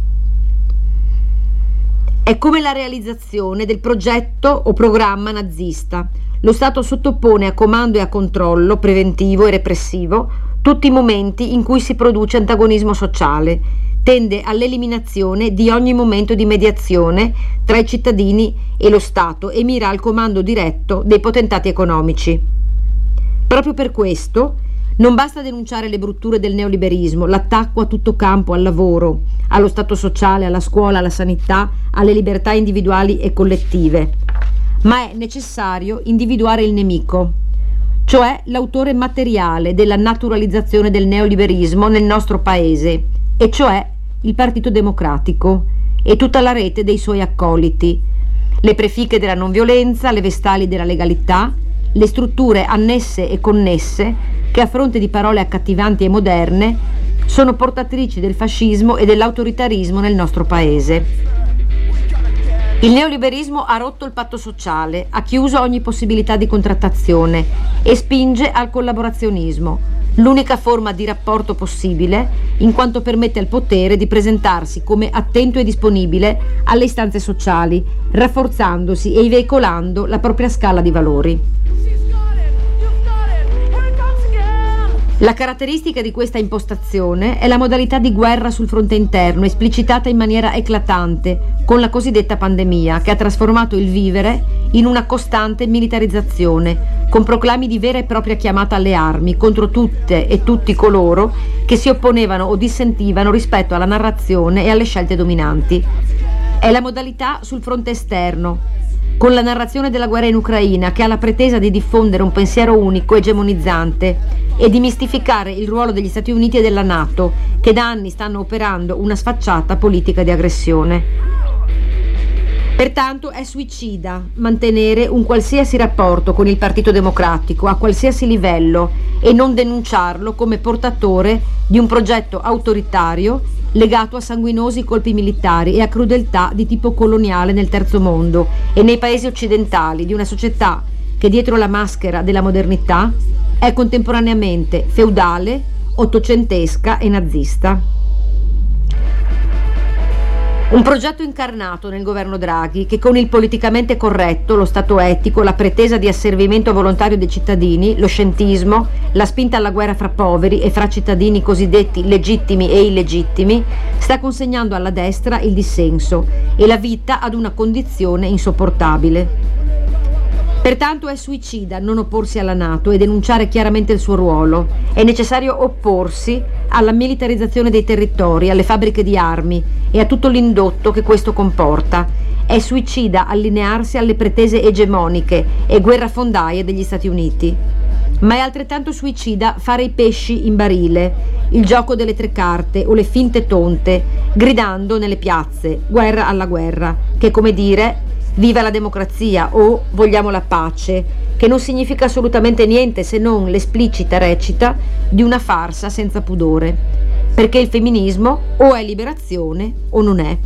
È come la realizzazione del progetto o programma nazista. Lo Stato sottopone a comando e a controllo preventivo e repressivo tutti i momenti in cui si produce antagonismo sociale, tende all'eliminazione di ogni momento di mediazione tra i cittadini e lo Stato e mira al comando diretto dei potentati economici. Proprio per questo non basta denunciare le brutture del neoliberismo, l'attacco a tutto campo, al lavoro, allo stato sociale, alla scuola, alla sanità, alle libertà individuali e collettive, ma è necessario individuare il nemico, cioè l'autore materiale della naturalizzazione del neoliberismo nel nostro paese, e cioè il Partito Democratico e tutta la rete dei suoi accoliti, le prefiche della non violenza, le vestali della legalità, le strutture annesse e connesse che a fronte di parole accattivanti e moderne sono portatrici del fascismo e dell'autoritarismo nel nostro paese. Il neoliberismo ha rotto il patto sociale, ha chiuso ogni possibilità di contrattazione e spinge al collaborazionismo, l'unica forma di rapporto possibile, in quanto permette al potere di presentarsi come attento e disponibile alle istanze sociali, rafforzandosi e veicolando la propria scala di valori. La caratteristica di questa impostazione è la modalità di guerra sul fronte interno, esplicitata in maniera eclatante con la cosiddetta pandemia, che ha trasformato il vivere in una costante militarizzazione, con proclami di vera e propria chiamata alle armi contro tutte e tutti coloro che si opponevano o dissentivano rispetto alla narrazione e alle scelte dominanti. È la modalità sul fronte esterno, con la narrazione della guerra in Ucraina, che ha la pretesa di diffondere un pensiero unico, egemonizzante, e di mistificare il ruolo degli Stati Uniti e della NATO, che da anni stanno operando una sfacciata politica di aggressione. Pertanto è suicida mantenere un qualsiasi rapporto con il Partito Democratico a qualsiasi livello e non denunciarlo come portatore di un progetto autoritario legato a sanguinosi colpi militari e a crudeltà di tipo coloniale nel terzo mondo e nei paesi occidentali di una società che dietro la maschera della modernità è contemporaneamente feudale, ottocentesca e nazista. Un progetto incarnato nel governo Draghi che con il politicamente corretto, lo stato etico, la pretesa di asservimento volontario dei cittadini, lo scientismo, la spinta alla guerra fra poveri e fra cittadini cosiddetti legittimi e illegittimi, sta consegnando alla destra il dissenso e la vita ad una condizione insopportabile. Pertanto è suicida non opporsi alla NATO e denunciare chiaramente il suo ruolo. È necessario opporsi alla militarizzazione dei territori, alle fabbriche di armi e a tutto l'indotto che questo comporta. È suicida allinearsi alle pretese egemoniche e guerrafondaie degli Stati Uniti. Ma è altrettanto suicida fare i pesci in barile, il gioco delle tre carte o le finte tonte, gridando nelle piazze guerra alla guerra, che è come dire viva la democrazia o vogliamo la pace, che non significa assolutamente niente se non l'esplicita recita di una farsa senza pudore, perché il femminismo o è liberazione o non è.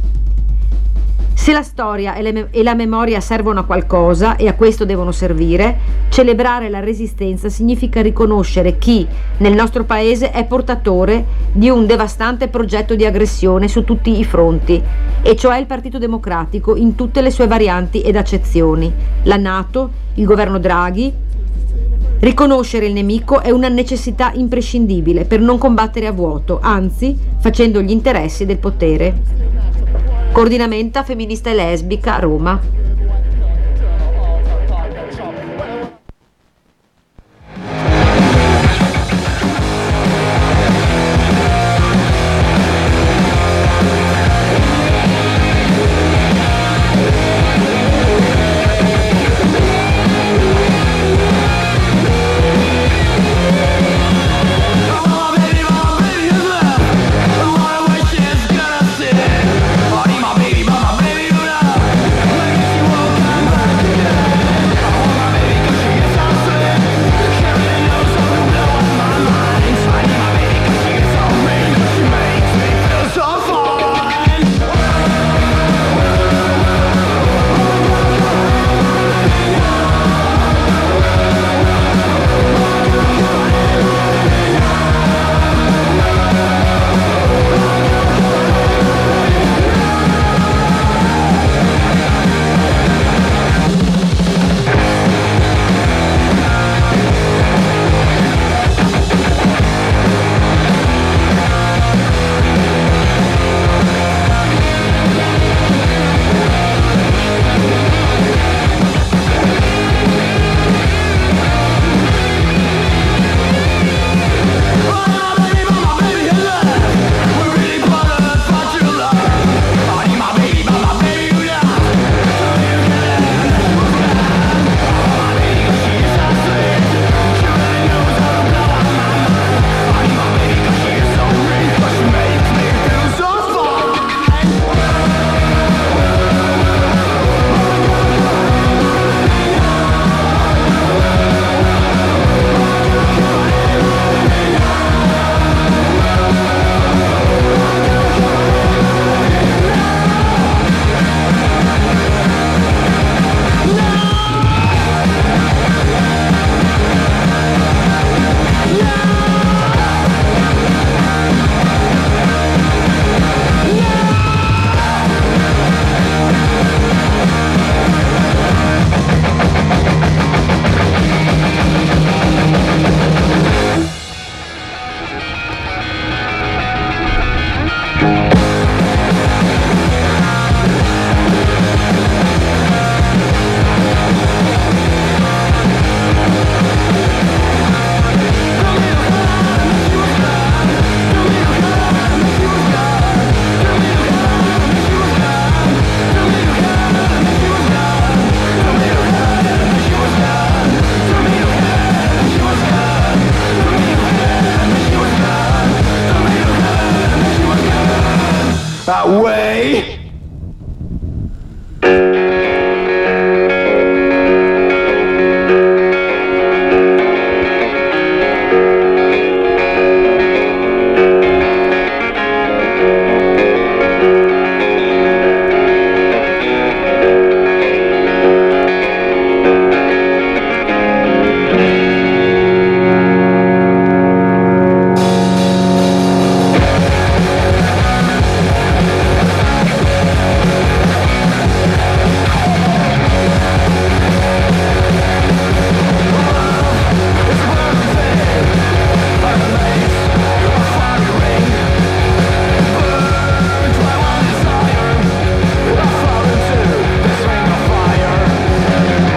Se la storia e la memoria servono a qualcosa, e a questo devono servire, celebrare la resistenza significa riconoscere chi nel nostro paese è portatore di un devastante progetto di aggressione su tutti i fronti, e cioè il Partito Democratico in tutte le sue varianti ed accezioni, la NATO, il governo Draghi. Riconoscere il nemico è una necessità imprescindibile per non combattere a vuoto, anzi facendo gli interessi del potere. Coordinamento Femminista e Lesbica, Roma. Baby,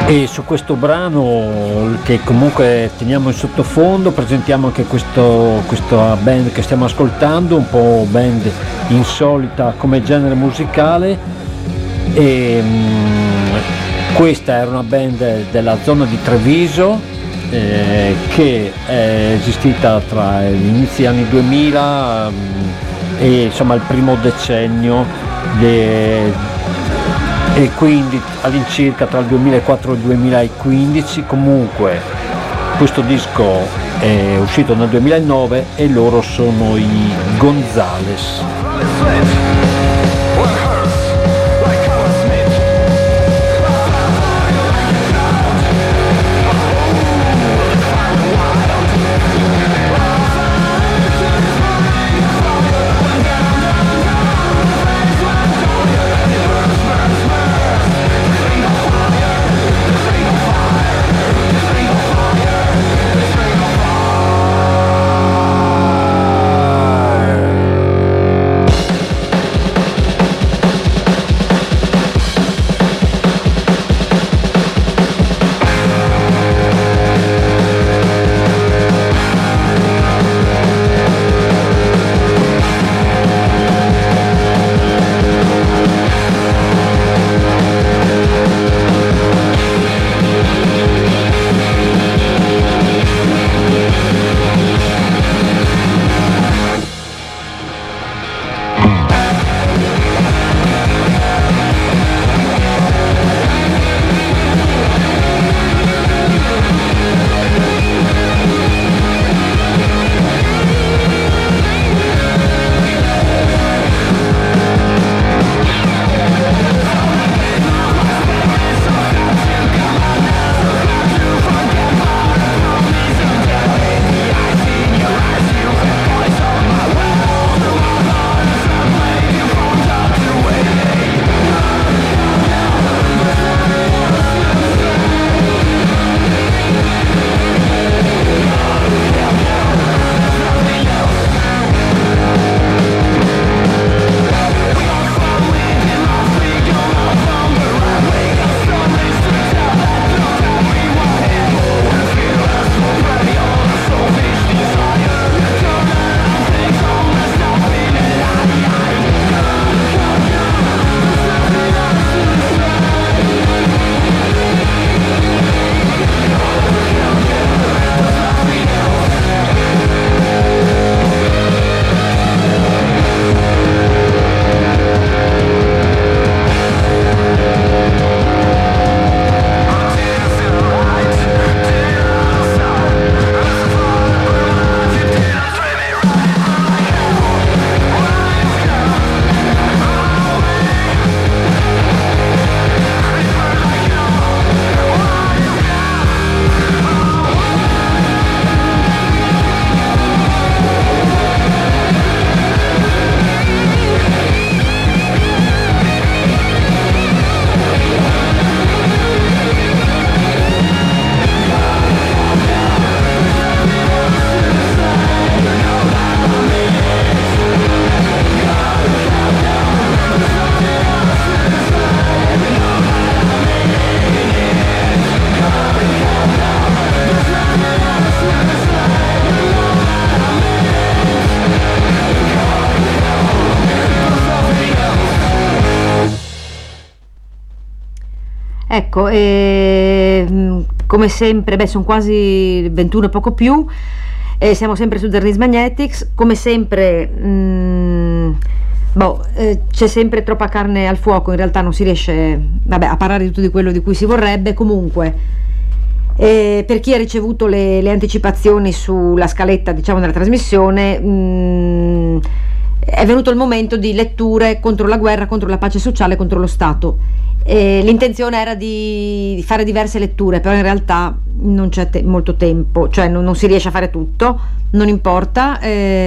E su questo brano, che comunque teniamo in sottofondo, presentiamo anche questa band che stiamo ascoltando, un po' band insolita come genere musicale, e questa era una band della zona di Treviso, che è esistita tra gli inizi anni 2000 e insomma il primo decennio, e quindi all'incirca tra il 2004 e il 2015. Comunque questo disco è uscito nel 2009 e loro sono i Gonzales. Ecco, come sempre, sono quasi 21 e poco più, siamo sempre su Darnis Magnetics, come sempre c'è sempre troppa carne al fuoco, in realtà non si riesce a parlare di tutto di quello di cui si vorrebbe. Comunque, per chi ha ricevuto le anticipazioni sulla scaletta, diciamo, della trasmissione, è venuto il momento di letture contro la guerra, contro la pace sociale, contro lo Stato. L'intenzione era di fare diverse letture, però in realtà non c'è molto tempo, cioè non si riesce a fare tutto, non importa.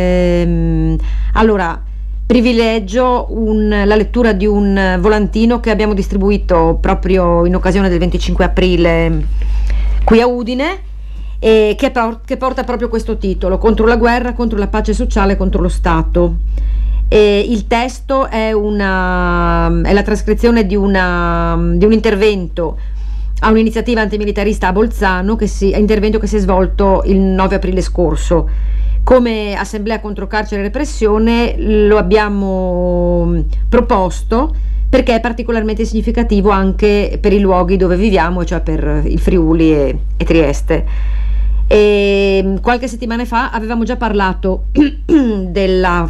Allora privilegio la lettura di un volantino che abbiamo distribuito proprio in occasione del 25 aprile qui a Udine, che porta proprio questo titolo: contro la guerra, contro la pace sociale, contro lo Stato. Il testo è la trascrizione di un intervento a un'iniziativa antimilitarista a Bolzano, intervento che si è svolto il 9 aprile scorso. Come Assemblea contro carcere e repressione lo abbiamo proposto perché è particolarmente significativo anche per i luoghi dove viviamo, cioè per il Friuli e Trieste. E qualche settimana fa avevamo già parlato dell'orrida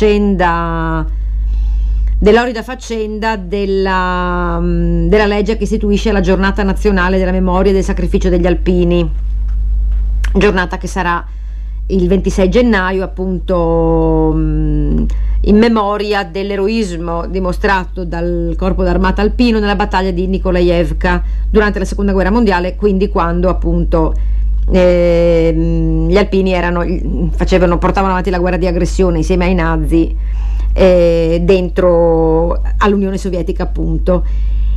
faccenda della legge che istituisce la giornata nazionale della memoria e del sacrificio degli alpini, giornata che sarà il 26 gennaio, appunto in memoria dell'eroismo dimostrato dal corpo d'armata alpino nella battaglia di Nikolaevka durante la seconda guerra mondiale, quindi quando appunto gli alpini portavano avanti la guerra di aggressione insieme ai nazi dentro all'Unione Sovietica, appunto.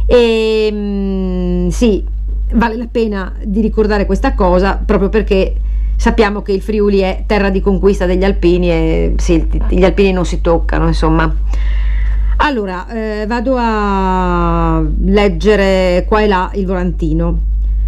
Sì, vale la pena di ricordare questa cosa proprio perché sappiamo che il Friuli è terra di conquista degli alpini e sì, gli alpini non si toccano, insomma. Allora, vado a leggere qua e là il volantino.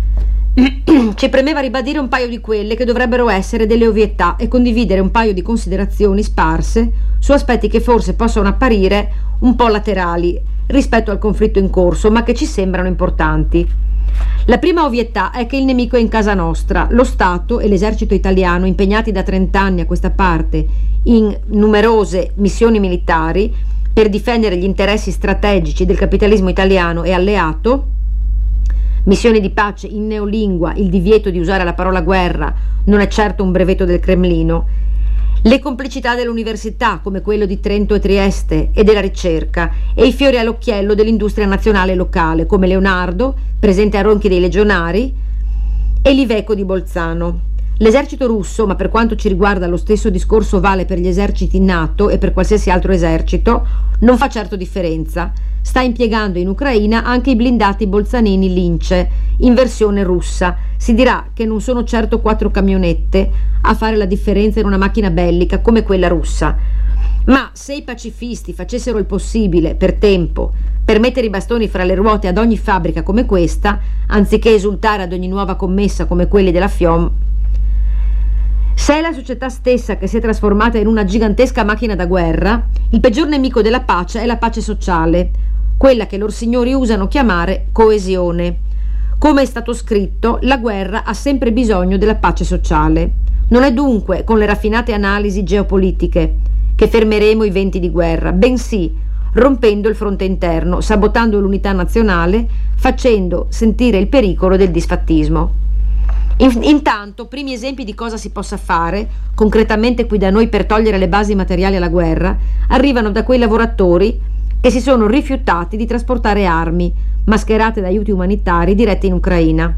Ci premeva ribadire un paio di quelle che dovrebbero essere delle ovvietà e condividere un paio di considerazioni sparse su aspetti che forse possono apparire un po' laterali rispetto al conflitto in corso, ma che ci sembrano importanti. La prima ovvietà è che il nemico è in casa nostra. Lo Stato e l'esercito italiano, impegnati da 30 anni a questa parte in numerose missioni militari per difendere gli interessi strategici del capitalismo italiano e alleato, missioni di pace in neolingua, il divieto di usare la parola guerra non è certo un brevetto del Cremlino, le complicità dell'università come quello di Trento e Trieste e della ricerca e i fiori all'occhiello dell'industria nazionale locale come Leonardo, presente a Ronchi dei Legionari, e l'Iveco di Bolzano. L'esercito russo, ma per quanto ci riguarda lo stesso discorso vale per gli eserciti NATO e per qualsiasi altro esercito, non fa certo differenza. Sta impiegando in Ucraina anche i blindati bolzanini Lince, in versione russa. Si dirà che non sono certo 4 camionette a fare la differenza in una macchina bellica come quella russa. Ma se i pacifisti facessero il possibile per tempo per mettere i bastoni fra le ruote ad ogni fabbrica come questa, anziché esultare ad ogni nuova commessa come quelli della FIOM, se è la società stessa che si è trasformata in una gigantesca macchina da guerra, il peggior nemico della pace è la pace sociale, quella che lor signori usano chiamare coesione. Come è stato scritto, la guerra ha sempre bisogno della pace sociale. Non è dunque con le raffinate analisi geopolitiche che fermeremo i venti di guerra, bensì rompendo il fronte interno, sabotando l'unità nazionale, facendo sentire il pericolo del disfattismo. Intanto, primi esempi di cosa si possa fare concretamente qui da noi per togliere le basi materiali alla guerra arrivano da quei lavoratori che si sono rifiutati di trasportare armi mascherate da aiuti umanitari diretti in Ucraina.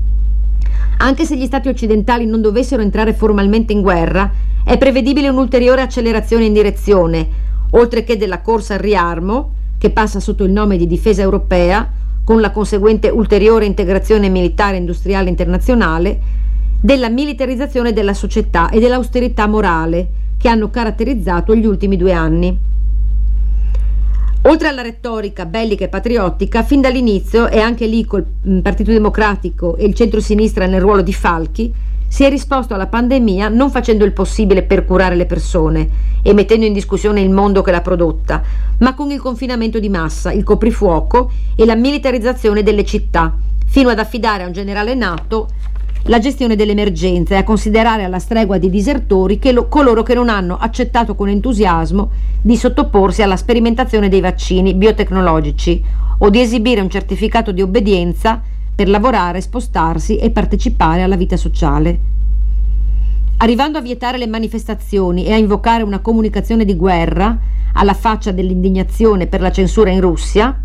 Anche se gli stati occidentali non dovessero entrare formalmente in guerra, è prevedibile un'ulteriore accelerazione in direzione, oltre che della corsa al riarmo, che passa sotto il nome di difesa europea, con la conseguente ulteriore integrazione militare e industriale internazionale, della militarizzazione della società e dell'austerità morale che hanno caratterizzato gli ultimi 2 anni. Oltre alla retorica bellica e patriottica, fin dall'inizio, e anche lì col Partito Democratico e il centro-sinistra nel ruolo di falchi, si è risposto alla pandemia non facendo il possibile per curare le persone e mettendo in discussione il mondo che l'ha prodotta, ma con il confinamento di massa, il coprifuoco e la militarizzazione delle città, fino ad affidare a un generale NATO la gestione dell'emergenza e a considerare alla stregua di disertori coloro che non hanno accettato con entusiasmo di sottoporsi alla sperimentazione dei vaccini biotecnologici o di esibire un certificato di obbedienza per lavorare, spostarsi e partecipare alla vita sociale. Arrivando a vietare le manifestazioni e a invocare una comunicazione di guerra alla faccia dell'indignazione per la censura in Russia,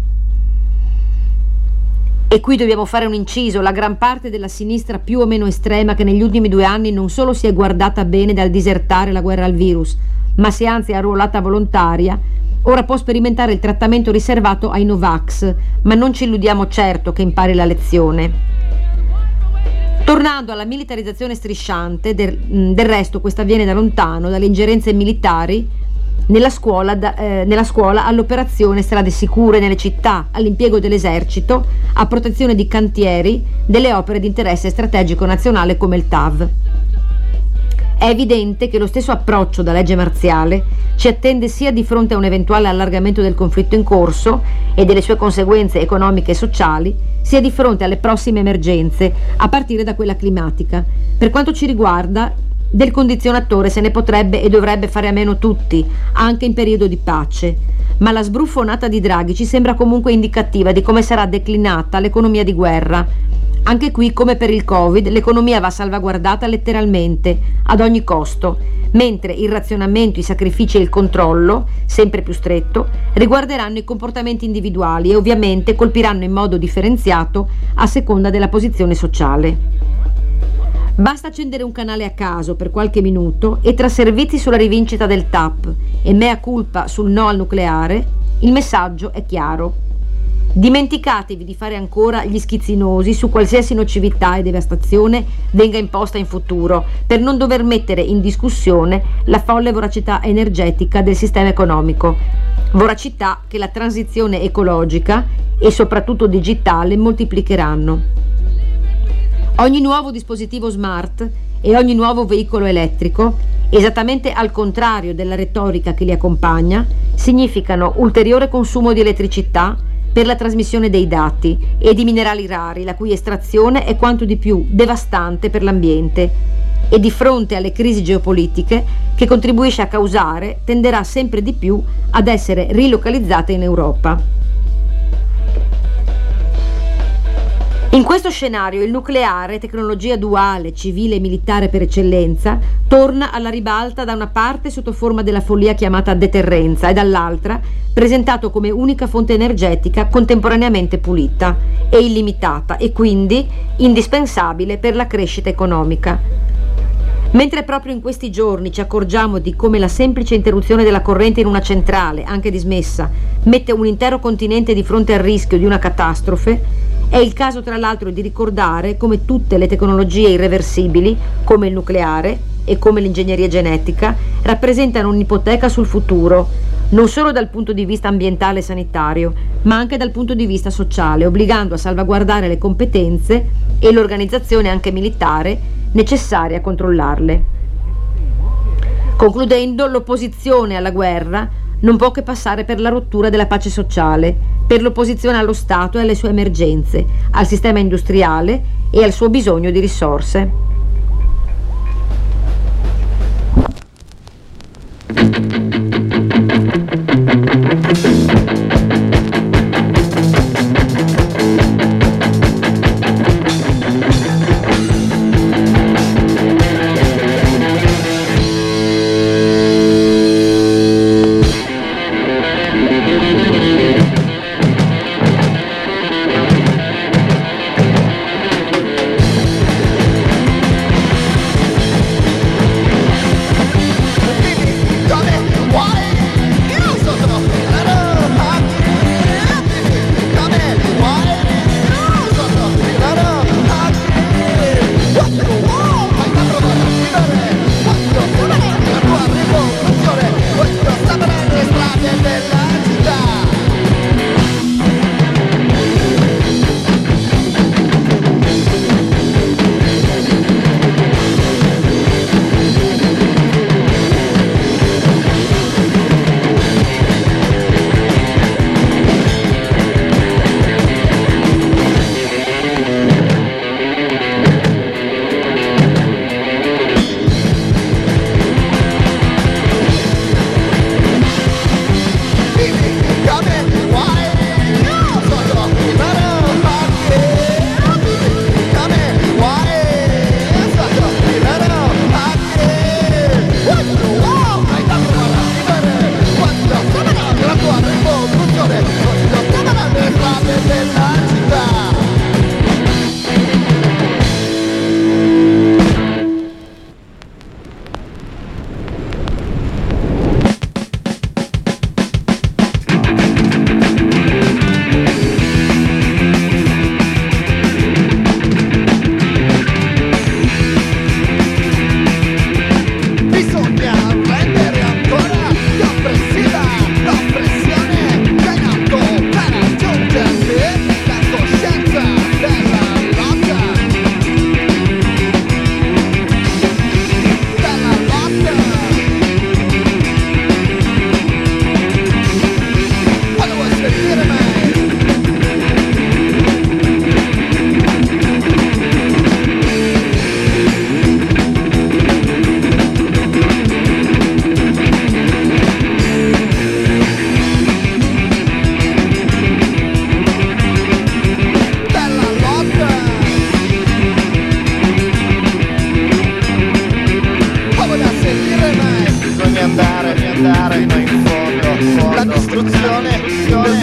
e qui dobbiamo fare un inciso, la gran parte della sinistra più o meno estrema che negli ultimi 2 anni non solo si è guardata bene dal disertare la guerra al virus, ma si è anzi arruolata volontaria, ora può sperimentare il trattamento riservato ai Novax, ma non ci illudiamo certo che impari la lezione. Tornando alla militarizzazione strisciante, del resto questa viene da lontano, dalle ingerenze militari nella scuola all'operazione strade sicure nelle città, all'impiego dell'esercito, a protezione di cantieri, delle opere di interesse strategico nazionale come il TAV. È evidente che lo stesso approccio da legge marziale ci attende sia di fronte a un eventuale allargamento del conflitto in corso e delle sue conseguenze economiche e sociali, sia di fronte alle prossime emergenze, a partire da quella climatica. Per quanto ci riguarda, del condizionatore se ne potrebbe e dovrebbe fare a meno tutti, anche in periodo di pace. Ma la sbruffonata di Draghi ci sembra comunque indicativa di come sarà declinata l'economia di guerra. Anche qui, come per il Covid, l'economia va salvaguardata letteralmente, ad ogni costo, mentre il razionamento, i sacrifici e il controllo, sempre più stretto, riguarderanno i comportamenti individuali e ovviamente colpiranno in modo differenziato a seconda della posizione sociale. Basta accendere un canale a caso per qualche minuto e tra servizi sulla rivincita del TAP e mea culpa sul no al nucleare, il messaggio è chiaro. Dimenticatevi di fare ancora gli schizzinosi su qualsiasi nocività e devastazione venga imposta in futuro, per non dover mettere in discussione la folle voracità energetica del sistema economico. Voracità che la transizione ecologica e soprattutto digitale moltiplicheranno. Ogni nuovo dispositivo smart e ogni nuovo veicolo elettrico, esattamente al contrario della retorica che li accompagna, significano ulteriore consumo di elettricità per la trasmissione dei dati e di minerali rari, la cui estrazione è quanto di più devastante per l'ambiente e di fronte alle crisi geopolitiche che contribuisce a causare, tenderà sempre di più ad essere rilocalizzata in Europa. In questo scenario il nucleare, tecnologia duale, civile e militare per eccellenza, torna alla ribalta da una parte sotto forma della follia chiamata deterrenza e dall'altra presentato come unica fonte energetica contemporaneamente pulita e illimitata e quindi indispensabile per la crescita economica. Mentre proprio in questi giorni ci accorgiamo di come la semplice interruzione della corrente in una centrale, anche dismessa, mette un intero continente di fronte al rischio di una catastrofe, è il caso tra l'altro di ricordare come tutte le tecnologie irreversibili, come il nucleare e come l'ingegneria genetica, rappresentano un'ipoteca sul futuro, non solo dal punto di vista ambientale e sanitario, ma anche dal punto di vista sociale, obbligando a salvaguardare le competenze e l'organizzazione anche militare necessarie a controllarle. Concludendo, l'opposizione alla guerra non può che passare per la rottura della pace sociale, per l'opposizione allo Stato e alle sue emergenze, al sistema industriale e al suo bisogno di risorse.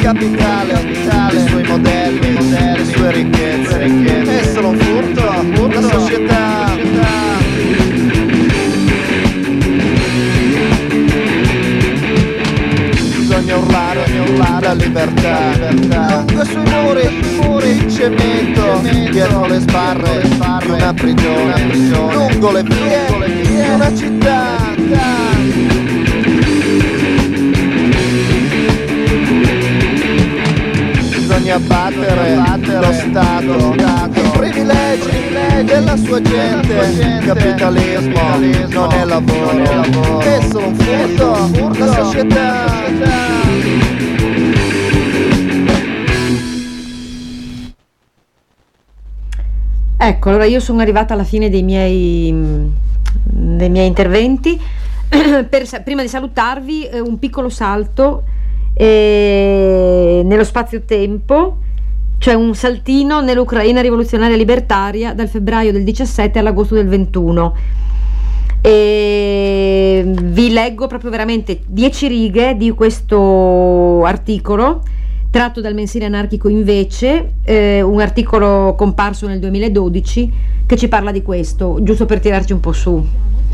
capitale, i suoi modelli, le sue ricchezze. È solo un furto, la società. Bisogna urlare la libertà. Lungo i suoi muri di cemento, dietro le sbarre di una prigione, lungo le vie di una città. Bisogna battere lo Stato, i privilegi della sua gente. Capitalismo non è lavoro, è solo un furto, la società. Ecco, allora io sono arrivata alla fine dei miei interventi. Prima di salutarvi, un piccolo salto nello spazio-tempo, cioè un saltino nell'Ucraina rivoluzionaria libertaria dal febbraio del 17 all'agosto del 21. E vi leggo proprio veramente 10 righe di questo articolo tratto dal mensile anarchico Invece, un articolo comparso nel 2012 che ci parla di questo, giusto per tirarci un po' su.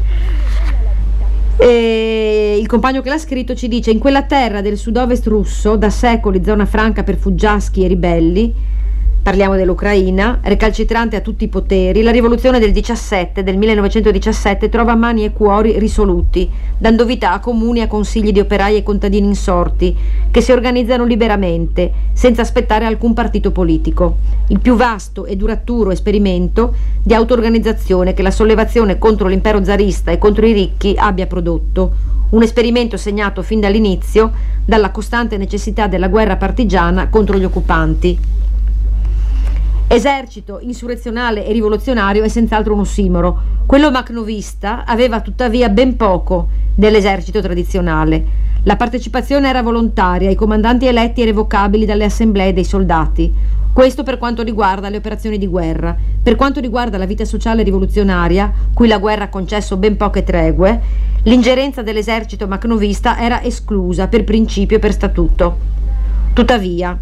E il compagno che l'ha scritto ci dice: in quella terra del sud-ovest russo, da secoli zona franca per fuggiaschi e ribelli, parliamo dell'Ucraina, recalcitrante a tutti i poteri, la rivoluzione del 1917 trova mani e cuori risoluti, dando vita a comuni e a consigli di operai e contadini insorti, che si organizzano liberamente, senza aspettare alcun partito politico. Il più vasto e duraturo esperimento di auto-organizzazione che la sollevazione contro l'impero zarista e contro i ricchi abbia prodotto. Un esperimento segnato fin dall'inizio dalla costante necessità della guerra partigiana contro gli occupanti. Esercito insurrezionale e rivoluzionario è senz'altro un ossimoro. Quello macnovista aveva tuttavia ben poco dell'esercito tradizionale. La partecipazione era volontaria, i comandanti eletti e revocabili dalle assemblee dei soldati. Questo per quanto riguarda le operazioni di guerra. Per quanto riguarda la vita sociale rivoluzionaria, cui la guerra ha concesso ben poche tregue, l'ingerenza dell'esercito macnovista era esclusa per principio e per statuto. Tuttavia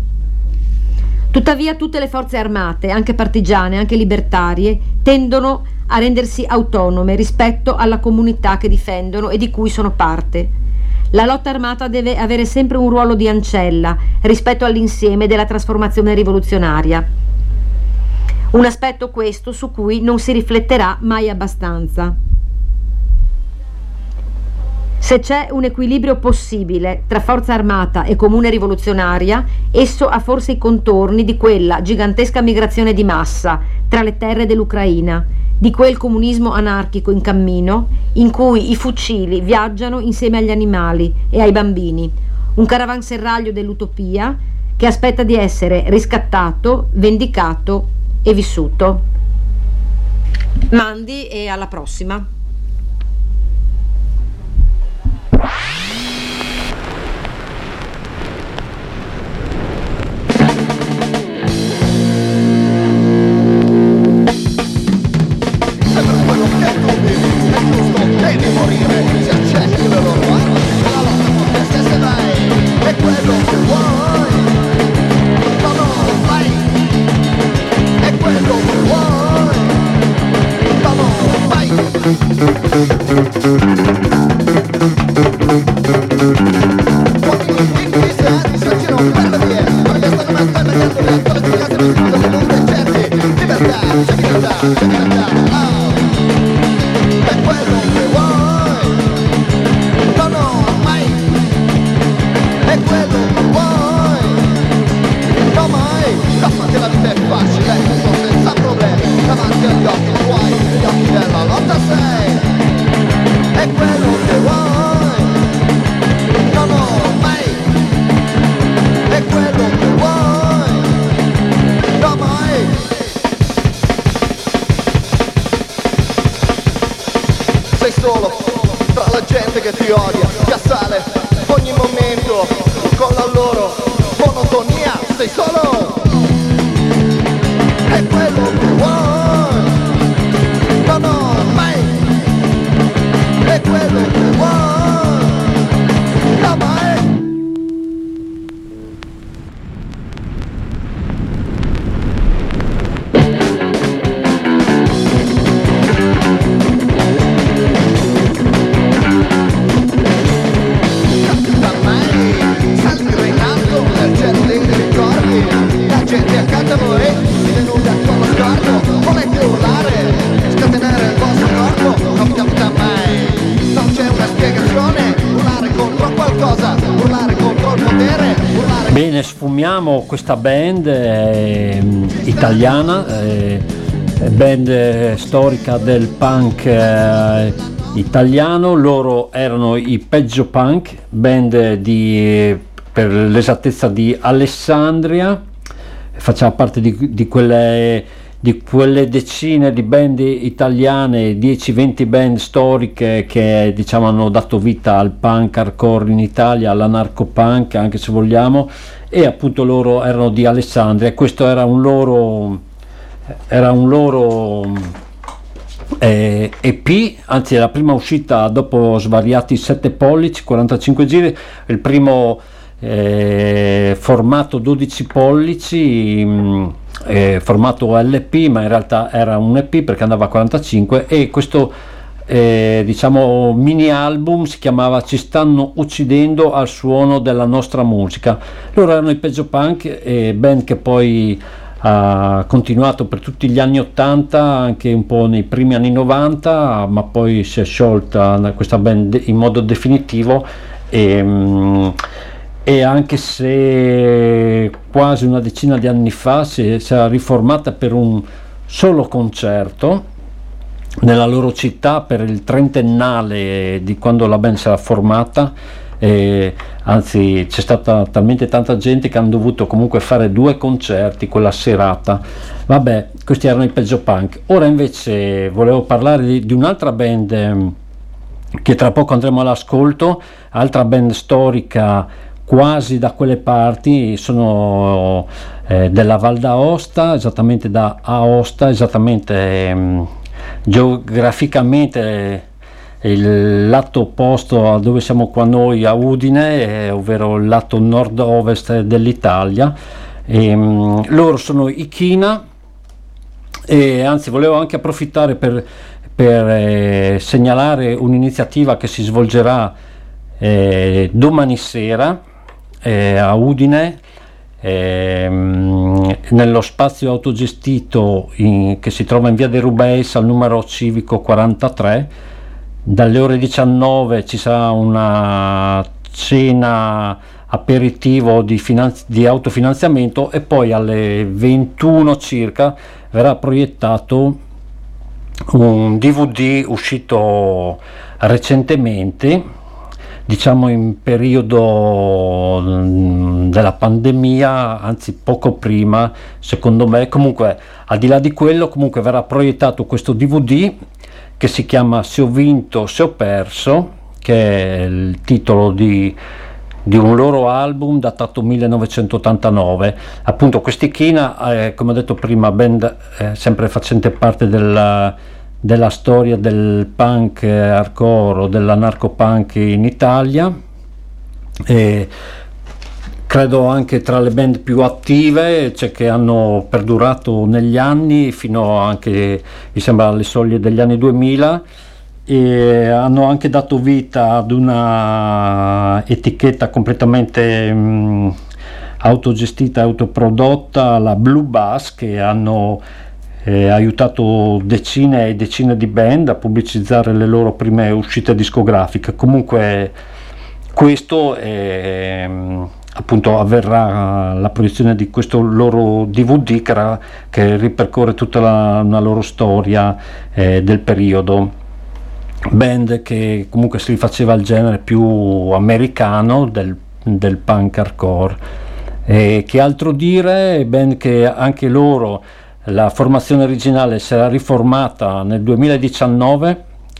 tutte le forze armate, anche partigiane, anche libertarie, tendono a rendersi autonome rispetto alla comunità che difendono e di cui sono parte. La lotta armata deve avere sempre un ruolo di ancella rispetto all'insieme della trasformazione rivoluzionaria. Un aspetto questo su cui non si rifletterà mai abbastanza. Se c'è un equilibrio possibile tra forza armata e comune rivoluzionaria, esso ha forse i contorni di quella gigantesca migrazione di massa tra le terre dell'Ucraina, di quel comunismo anarchico in cammino, in cui i fucili viaggiano insieme agli animali e ai bambini, un caravanserraglio dell'utopia che aspetta di essere riscattato, vendicato e vissuto. Mandi e alla prossima. Devi morire, se accetti le loro armi, la lotta con te stessa vai, è quello che vuoi, no no vai, è quello che vuoi, no no vai. Quando i piccoli seati si girano per la via, perché stanno mai sbagliando le ancora di casa mi scusa che non sei certi, libertà, serenità, è quello che vuoi, no no mai, è quello che vuoi, no mai, davanti alla vita è facile, senza problemi, davanti agli occhi tuoi, gli occhi della lotta sei, è quello che vuoi, no no mai, è quello che vuoi, no mai. Sei solo tra la gente che ti odia, ti assale ogni momento con la loro monotonia. Sei solo, è quello che vuoi, no no mai, è quello che vuoi, no mai. abbiamo questa band italiana, band storica del punk italiano. Loro erano i Peggio Punk, band per l'esattezza di Alessandria, faceva parte di quelle decine di band italiane, 10-20 band storiche che diciamo hanno dato vita al punk hardcore in Italia, all'anarco-punk anche se vogliamo, e appunto loro erano di Alessandria, e questo era un loro EP, anzi è la prima uscita dopo svariati 7 pollici, 45 giri, il primo formato 12 pollici, formato LP, ma in realtà era un EP perché andava a 45, e questo diciamo mini album si chiamava Ci stanno uccidendo al suono della nostra musica. Loro erano i Peggio Punk, band che poi ha continuato per tutti gli anni 80, anche un po' nei primi anni 90, ma poi si è sciolta questa band in modo definitivo, e anche se quasi una decina di anni fa si era riformata per un solo concerto nella loro città per il trentennale di quando la band si era formata, anzi c'è stata talmente tanta gente che hanno dovuto comunque fare 2 concerti quella serata. Vabbè, questi erano i Peggio Punk. Ora invece volevo parlare di un'altra band che tra poco andremo all'ascolto, altra band storica quasi da quelle parti, sono della Val d'Aosta, esattamente da Aosta, esattamente geograficamente il lato opposto a dove siamo qua noi, a Udine, ovvero il lato nord-ovest dell'Italia. Loro sono i China, e anzi volevo anche approfittare per segnalare un'iniziativa che si svolgerà domani sera a Udine, nello spazio autogestito che si trova in via De Rubeis al numero civico 43. Dalle ore 19 ci sarà una cena aperitivo di autofinanziamento, e poi alle 21 circa verrà proiettato un DVD uscito recentemente, diciamo in periodo della pandemia, anzi poco prima secondo me. Comunque al di là di quello, comunque verrà proiettato questo DVD che si chiama Se ho vinto, se ho perso, che è il titolo di un loro album datato 1989. Appunto questi China, come ho detto prima, band sempre facente parte della storia del punk hardcore o dell'anarco-punk in Italia, e credo anche tra le band più attive, cioè che hanno perdurato negli anni fino anche, mi sembra, alle soglie degli anni 2000, e hanno anche dato vita ad una etichetta completamente autogestita, autoprodotta, la Blue Bass, che hanno aiutato decine e decine di band a pubblicizzare le loro prime uscite discografiche. Comunque questo appunto avverrà la proiezione di questo loro DVD che ripercorre tutta una loro storia del periodo. Band che comunque si rifaceva al genere più americano del punk hardcore. Che altro dire? Band che anche loro, la formazione originale si era riformata nel 2019,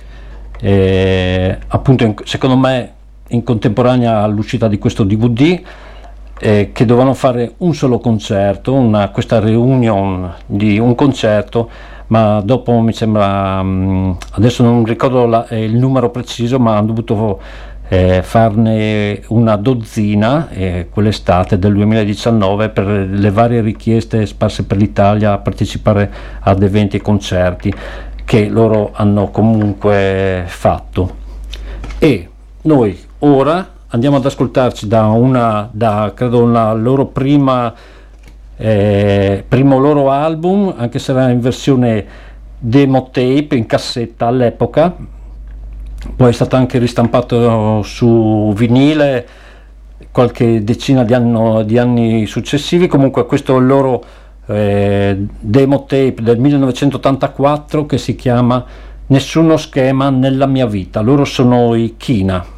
appunto secondo me in contemporanea all'uscita di questo DVD, che dovevano fare un solo concerto, questa reunion di un concerto, ma dopo mi sembra, adesso non ricordo il numero preciso, ma hanno dovuto farne una dozzina quell'estate del 2019 per le varie richieste sparse per l'Italia a partecipare ad eventi e concerti che loro hanno comunque fatto. E noi ora andiamo ad ascoltarci credo una loro primo loro album, anche se era in versione demo tape in cassetta all'epoca, poi è stato anche ristampato su vinile qualche decina di anni successivi. Comunque questo è il loro demo tape del 1984 che si chiama Nessuno schema nella mia vita. Loro sono i Kina.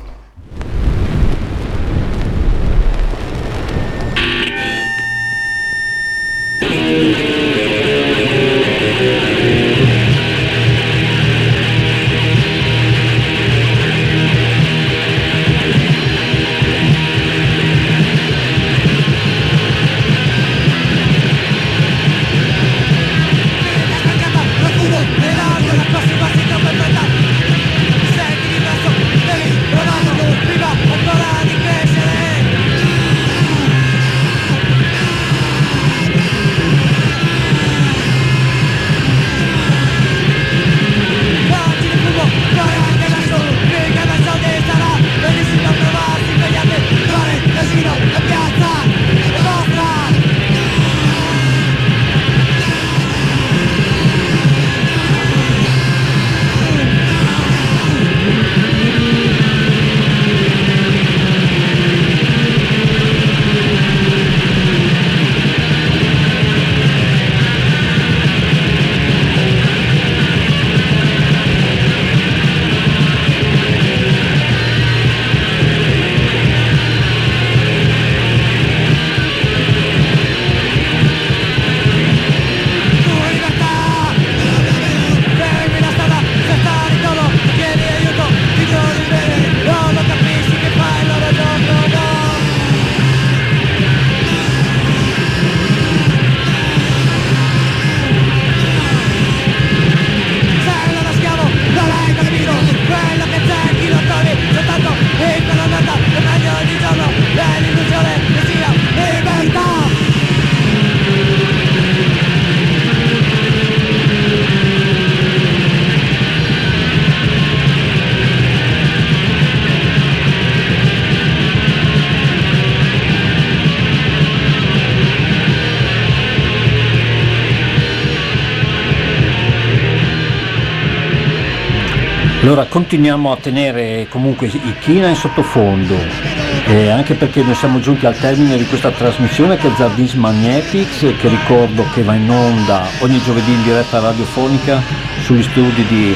Allora continuiamo a tenere comunque i Kina in sottofondo, anche perché noi siamo giunti al termine di questa trasmissione che è Zardins Magnetics, che ricordo che va in onda ogni giovedì in diretta radiofonica sugli studi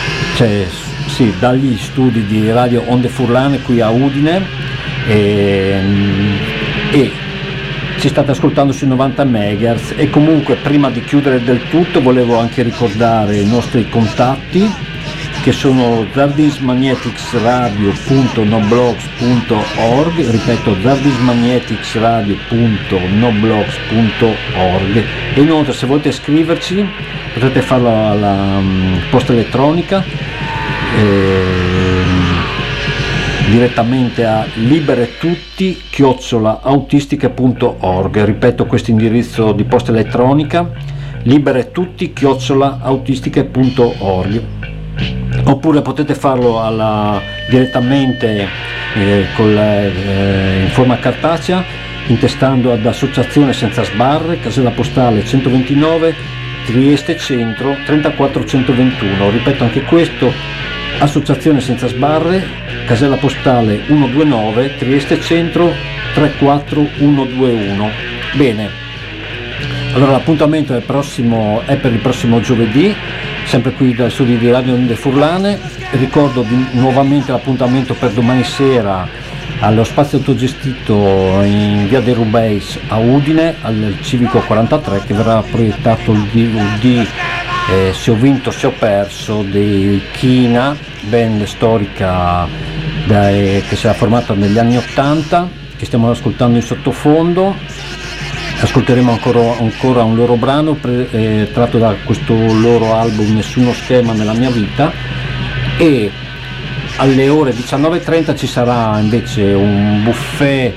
dagli studi di Radio Onde Furlane qui a Udine, e ci state ascoltando sui 90 MHz. E comunque prima di chiudere del tutto volevo anche ricordare i nostri contatti, che sono zardinsmagneticsradio.noblogs.org, ripeto zardinsmagneticsradio.noblogs.org, e inoltre se volete scriverci potete farlo alla posta elettronica direttamente a liberetutti@autistiche.org. Ripeto questo indirizzo di posta elettronica, liberetutti@autistiche.org. Oppure potete farlo direttamente in forma cartacea, intestando ad Associazione Senza Sbarre, casella postale 129, Trieste Centro 34121. Ripeto anche questo, Associazione Senza Sbarre, casella postale 129, Trieste Centro 34121. Bene, allora l'appuntamento è per il prossimo giovedì, sempre qui dal studio di Radio Onde Furlane. Ricordo nuovamente l'appuntamento per domani sera allo spazio autogestito in via dei Rubeis a Udine, al Civico 43, che verrà proiettato il DVD Se ho vinto se ho perso di Kina, band storica che si era formata negli anni 80, che stiamo ascoltando in sottofondo. Ascolteremo ancora un loro brano tratto da questo loro album Nessuno schema nella mia vita, e alle ore 19:30 ci sarà invece un buffet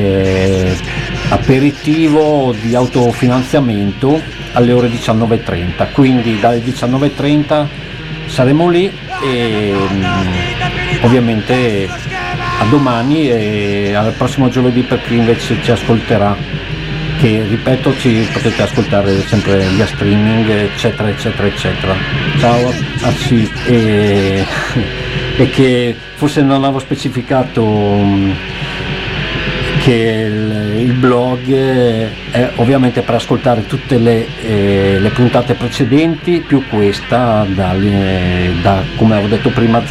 aperitivo di autofinanziamento alle ore 19:30, quindi dalle 19:30 saremo lì, e ovviamente a domani e al prossimo giovedì per chi invece ci ascolterà, che ripeto ci potete ascoltare sempre via streaming eccetera eccetera eccetera. Ciao sì, e che forse non avevo specificato che il blog è ovviamente per ascoltare tutte le puntate precedenti più questa da come avevo detto prima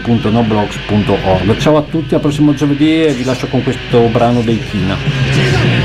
zardinsmagneticsradio.noblogs.org. Ciao a tutti, al prossimo giovedì e vi lascio con questo brano dei Kina.